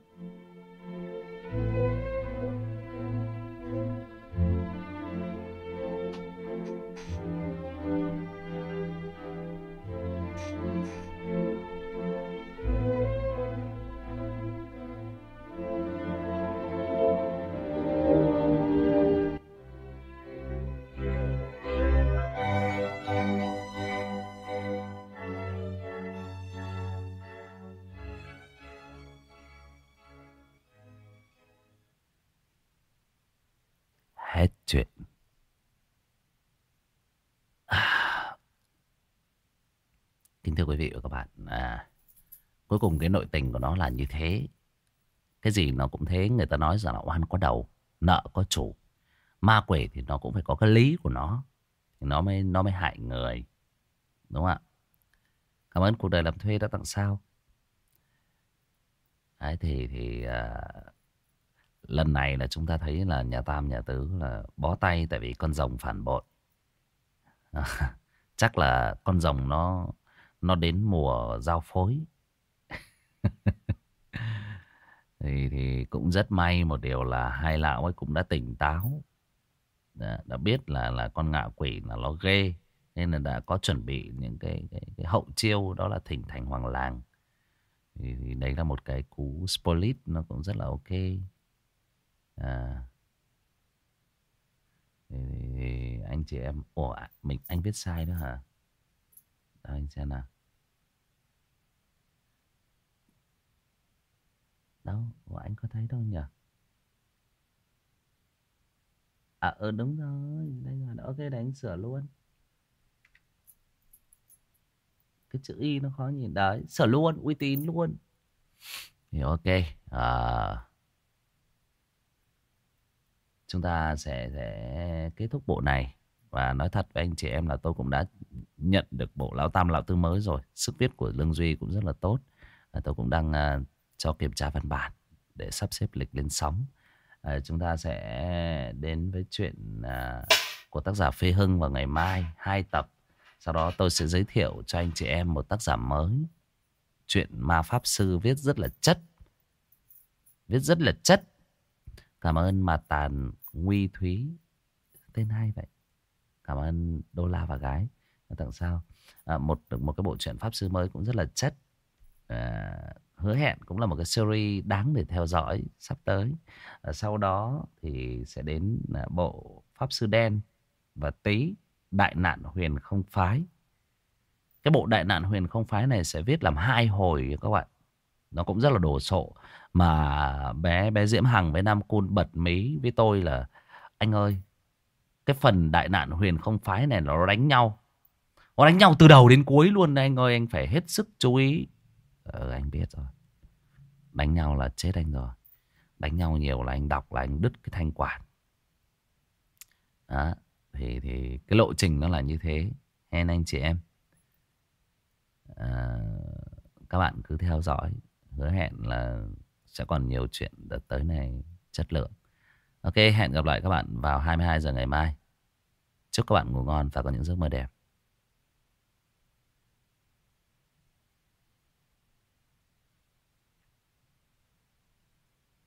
Hết chuyện. À, kính thưa quý vị và các bạn, à, cuối cùng cái nội tình của nó là như thế. Cái gì nó cũng thế, người ta nói rằng là oan có đầu, nợ có chủ. Ma quỷ thì nó cũng phải có cái lý của nó, thì nó mới nó mới hại người, đúng không ạ? Cảm ơn cuộc đời làm thuê đã tặng sao. Đấy thì thì à, lần này là chúng ta thấy là nhà Tam nhà Tứ là bó tay tại vì con rồng phản bội. À, chắc là con rồng nó nó đến mùa giao phối. thì thì cũng rất may một điều là hai lão ấy cũng đã tỉnh táo, đã, đã biết là là con ngạ quỷ là nó ghê, nên là đã có chuẩn bị những cái cái, cái hậu chiêu, đó là thỉnh thành hoàng làng. Thì, thì đấy là một cái cú spoiler nó cũng rất là ok. À, thì, thì, thì anh chị em, ủa mình anh viết sai nữa hả? Đâu, anh xem nào. Đâu, ủa, anh có thấy đâu nhỉ? À ừ đúng rồi, đây là ok, để anh sửa luôn. Cái chữ y nó khó nhìn đấy, sửa luôn, uy tín luôn. Thì ok, à, chúng ta sẽ sẽ kết thúc bộ này. Và nói thật với anh chị em là tôi cũng đã nhận được bộ Lão Tam Lão Tứ mới rồi. Sức viết của Lương Duy cũng rất là tốt. À, tôi cũng đang à, cho kiểm tra văn bản để sắp xếp lịch lên sóng. À, chúng ta sẽ đến với chuyện à, của tác giả Phê Hưng vào ngày mai, hai tập. Sau đó tôi sẽ giới thiệu cho anh chị em một tác giả mới. Chuyện ma pháp sư viết rất là chất. Viết rất là chất. Cảm ơn Mà Tàn Nguy Thúy. Tên hay vậy. Cảm ơn Đô La và Gái. Tặng sao à, một một cái bộ truyện pháp sư mới cũng rất là chất. À, hứa hẹn cũng là một cái series đáng để theo dõi sắp tới. À, sau đó thì sẽ đến à, bộ Pháp Sư Đen và Tý Đại Nạn Huyền Không Phái. Cái bộ Đại Nạn Huyền Không Phái này sẽ viết làm hai hồi các bạn. Nó cũng rất là đồ sộ. Mà bé bé Diễm Hằng với Nam Cun bật mí với tôi là: anh ơi, cái phần Đại Nạn Huyền Không Phái này nó đánh nhau. Nó đánh nhau từ đầu đến cuối luôn đấy anh ơi, anh phải hết sức chú ý. Ờ anh biết rồi. Đánh nhau là chết anh rồi. Đánh nhau nhiều là anh đọc là anh đứt cái thanh quản. Đó. Thì, thì cái lộ trình nó là như thế. Hẹn anh chị em à, các bạn cứ theo dõi. Hứa hẹn là sẽ còn nhiều chuyện đợt tới này chất lượng. Ok, hẹn gặp lại các bạn vào hai mươi hai giờ ngày mai. Chúc các bạn ngủ ngon và có những giấc mơ đẹp.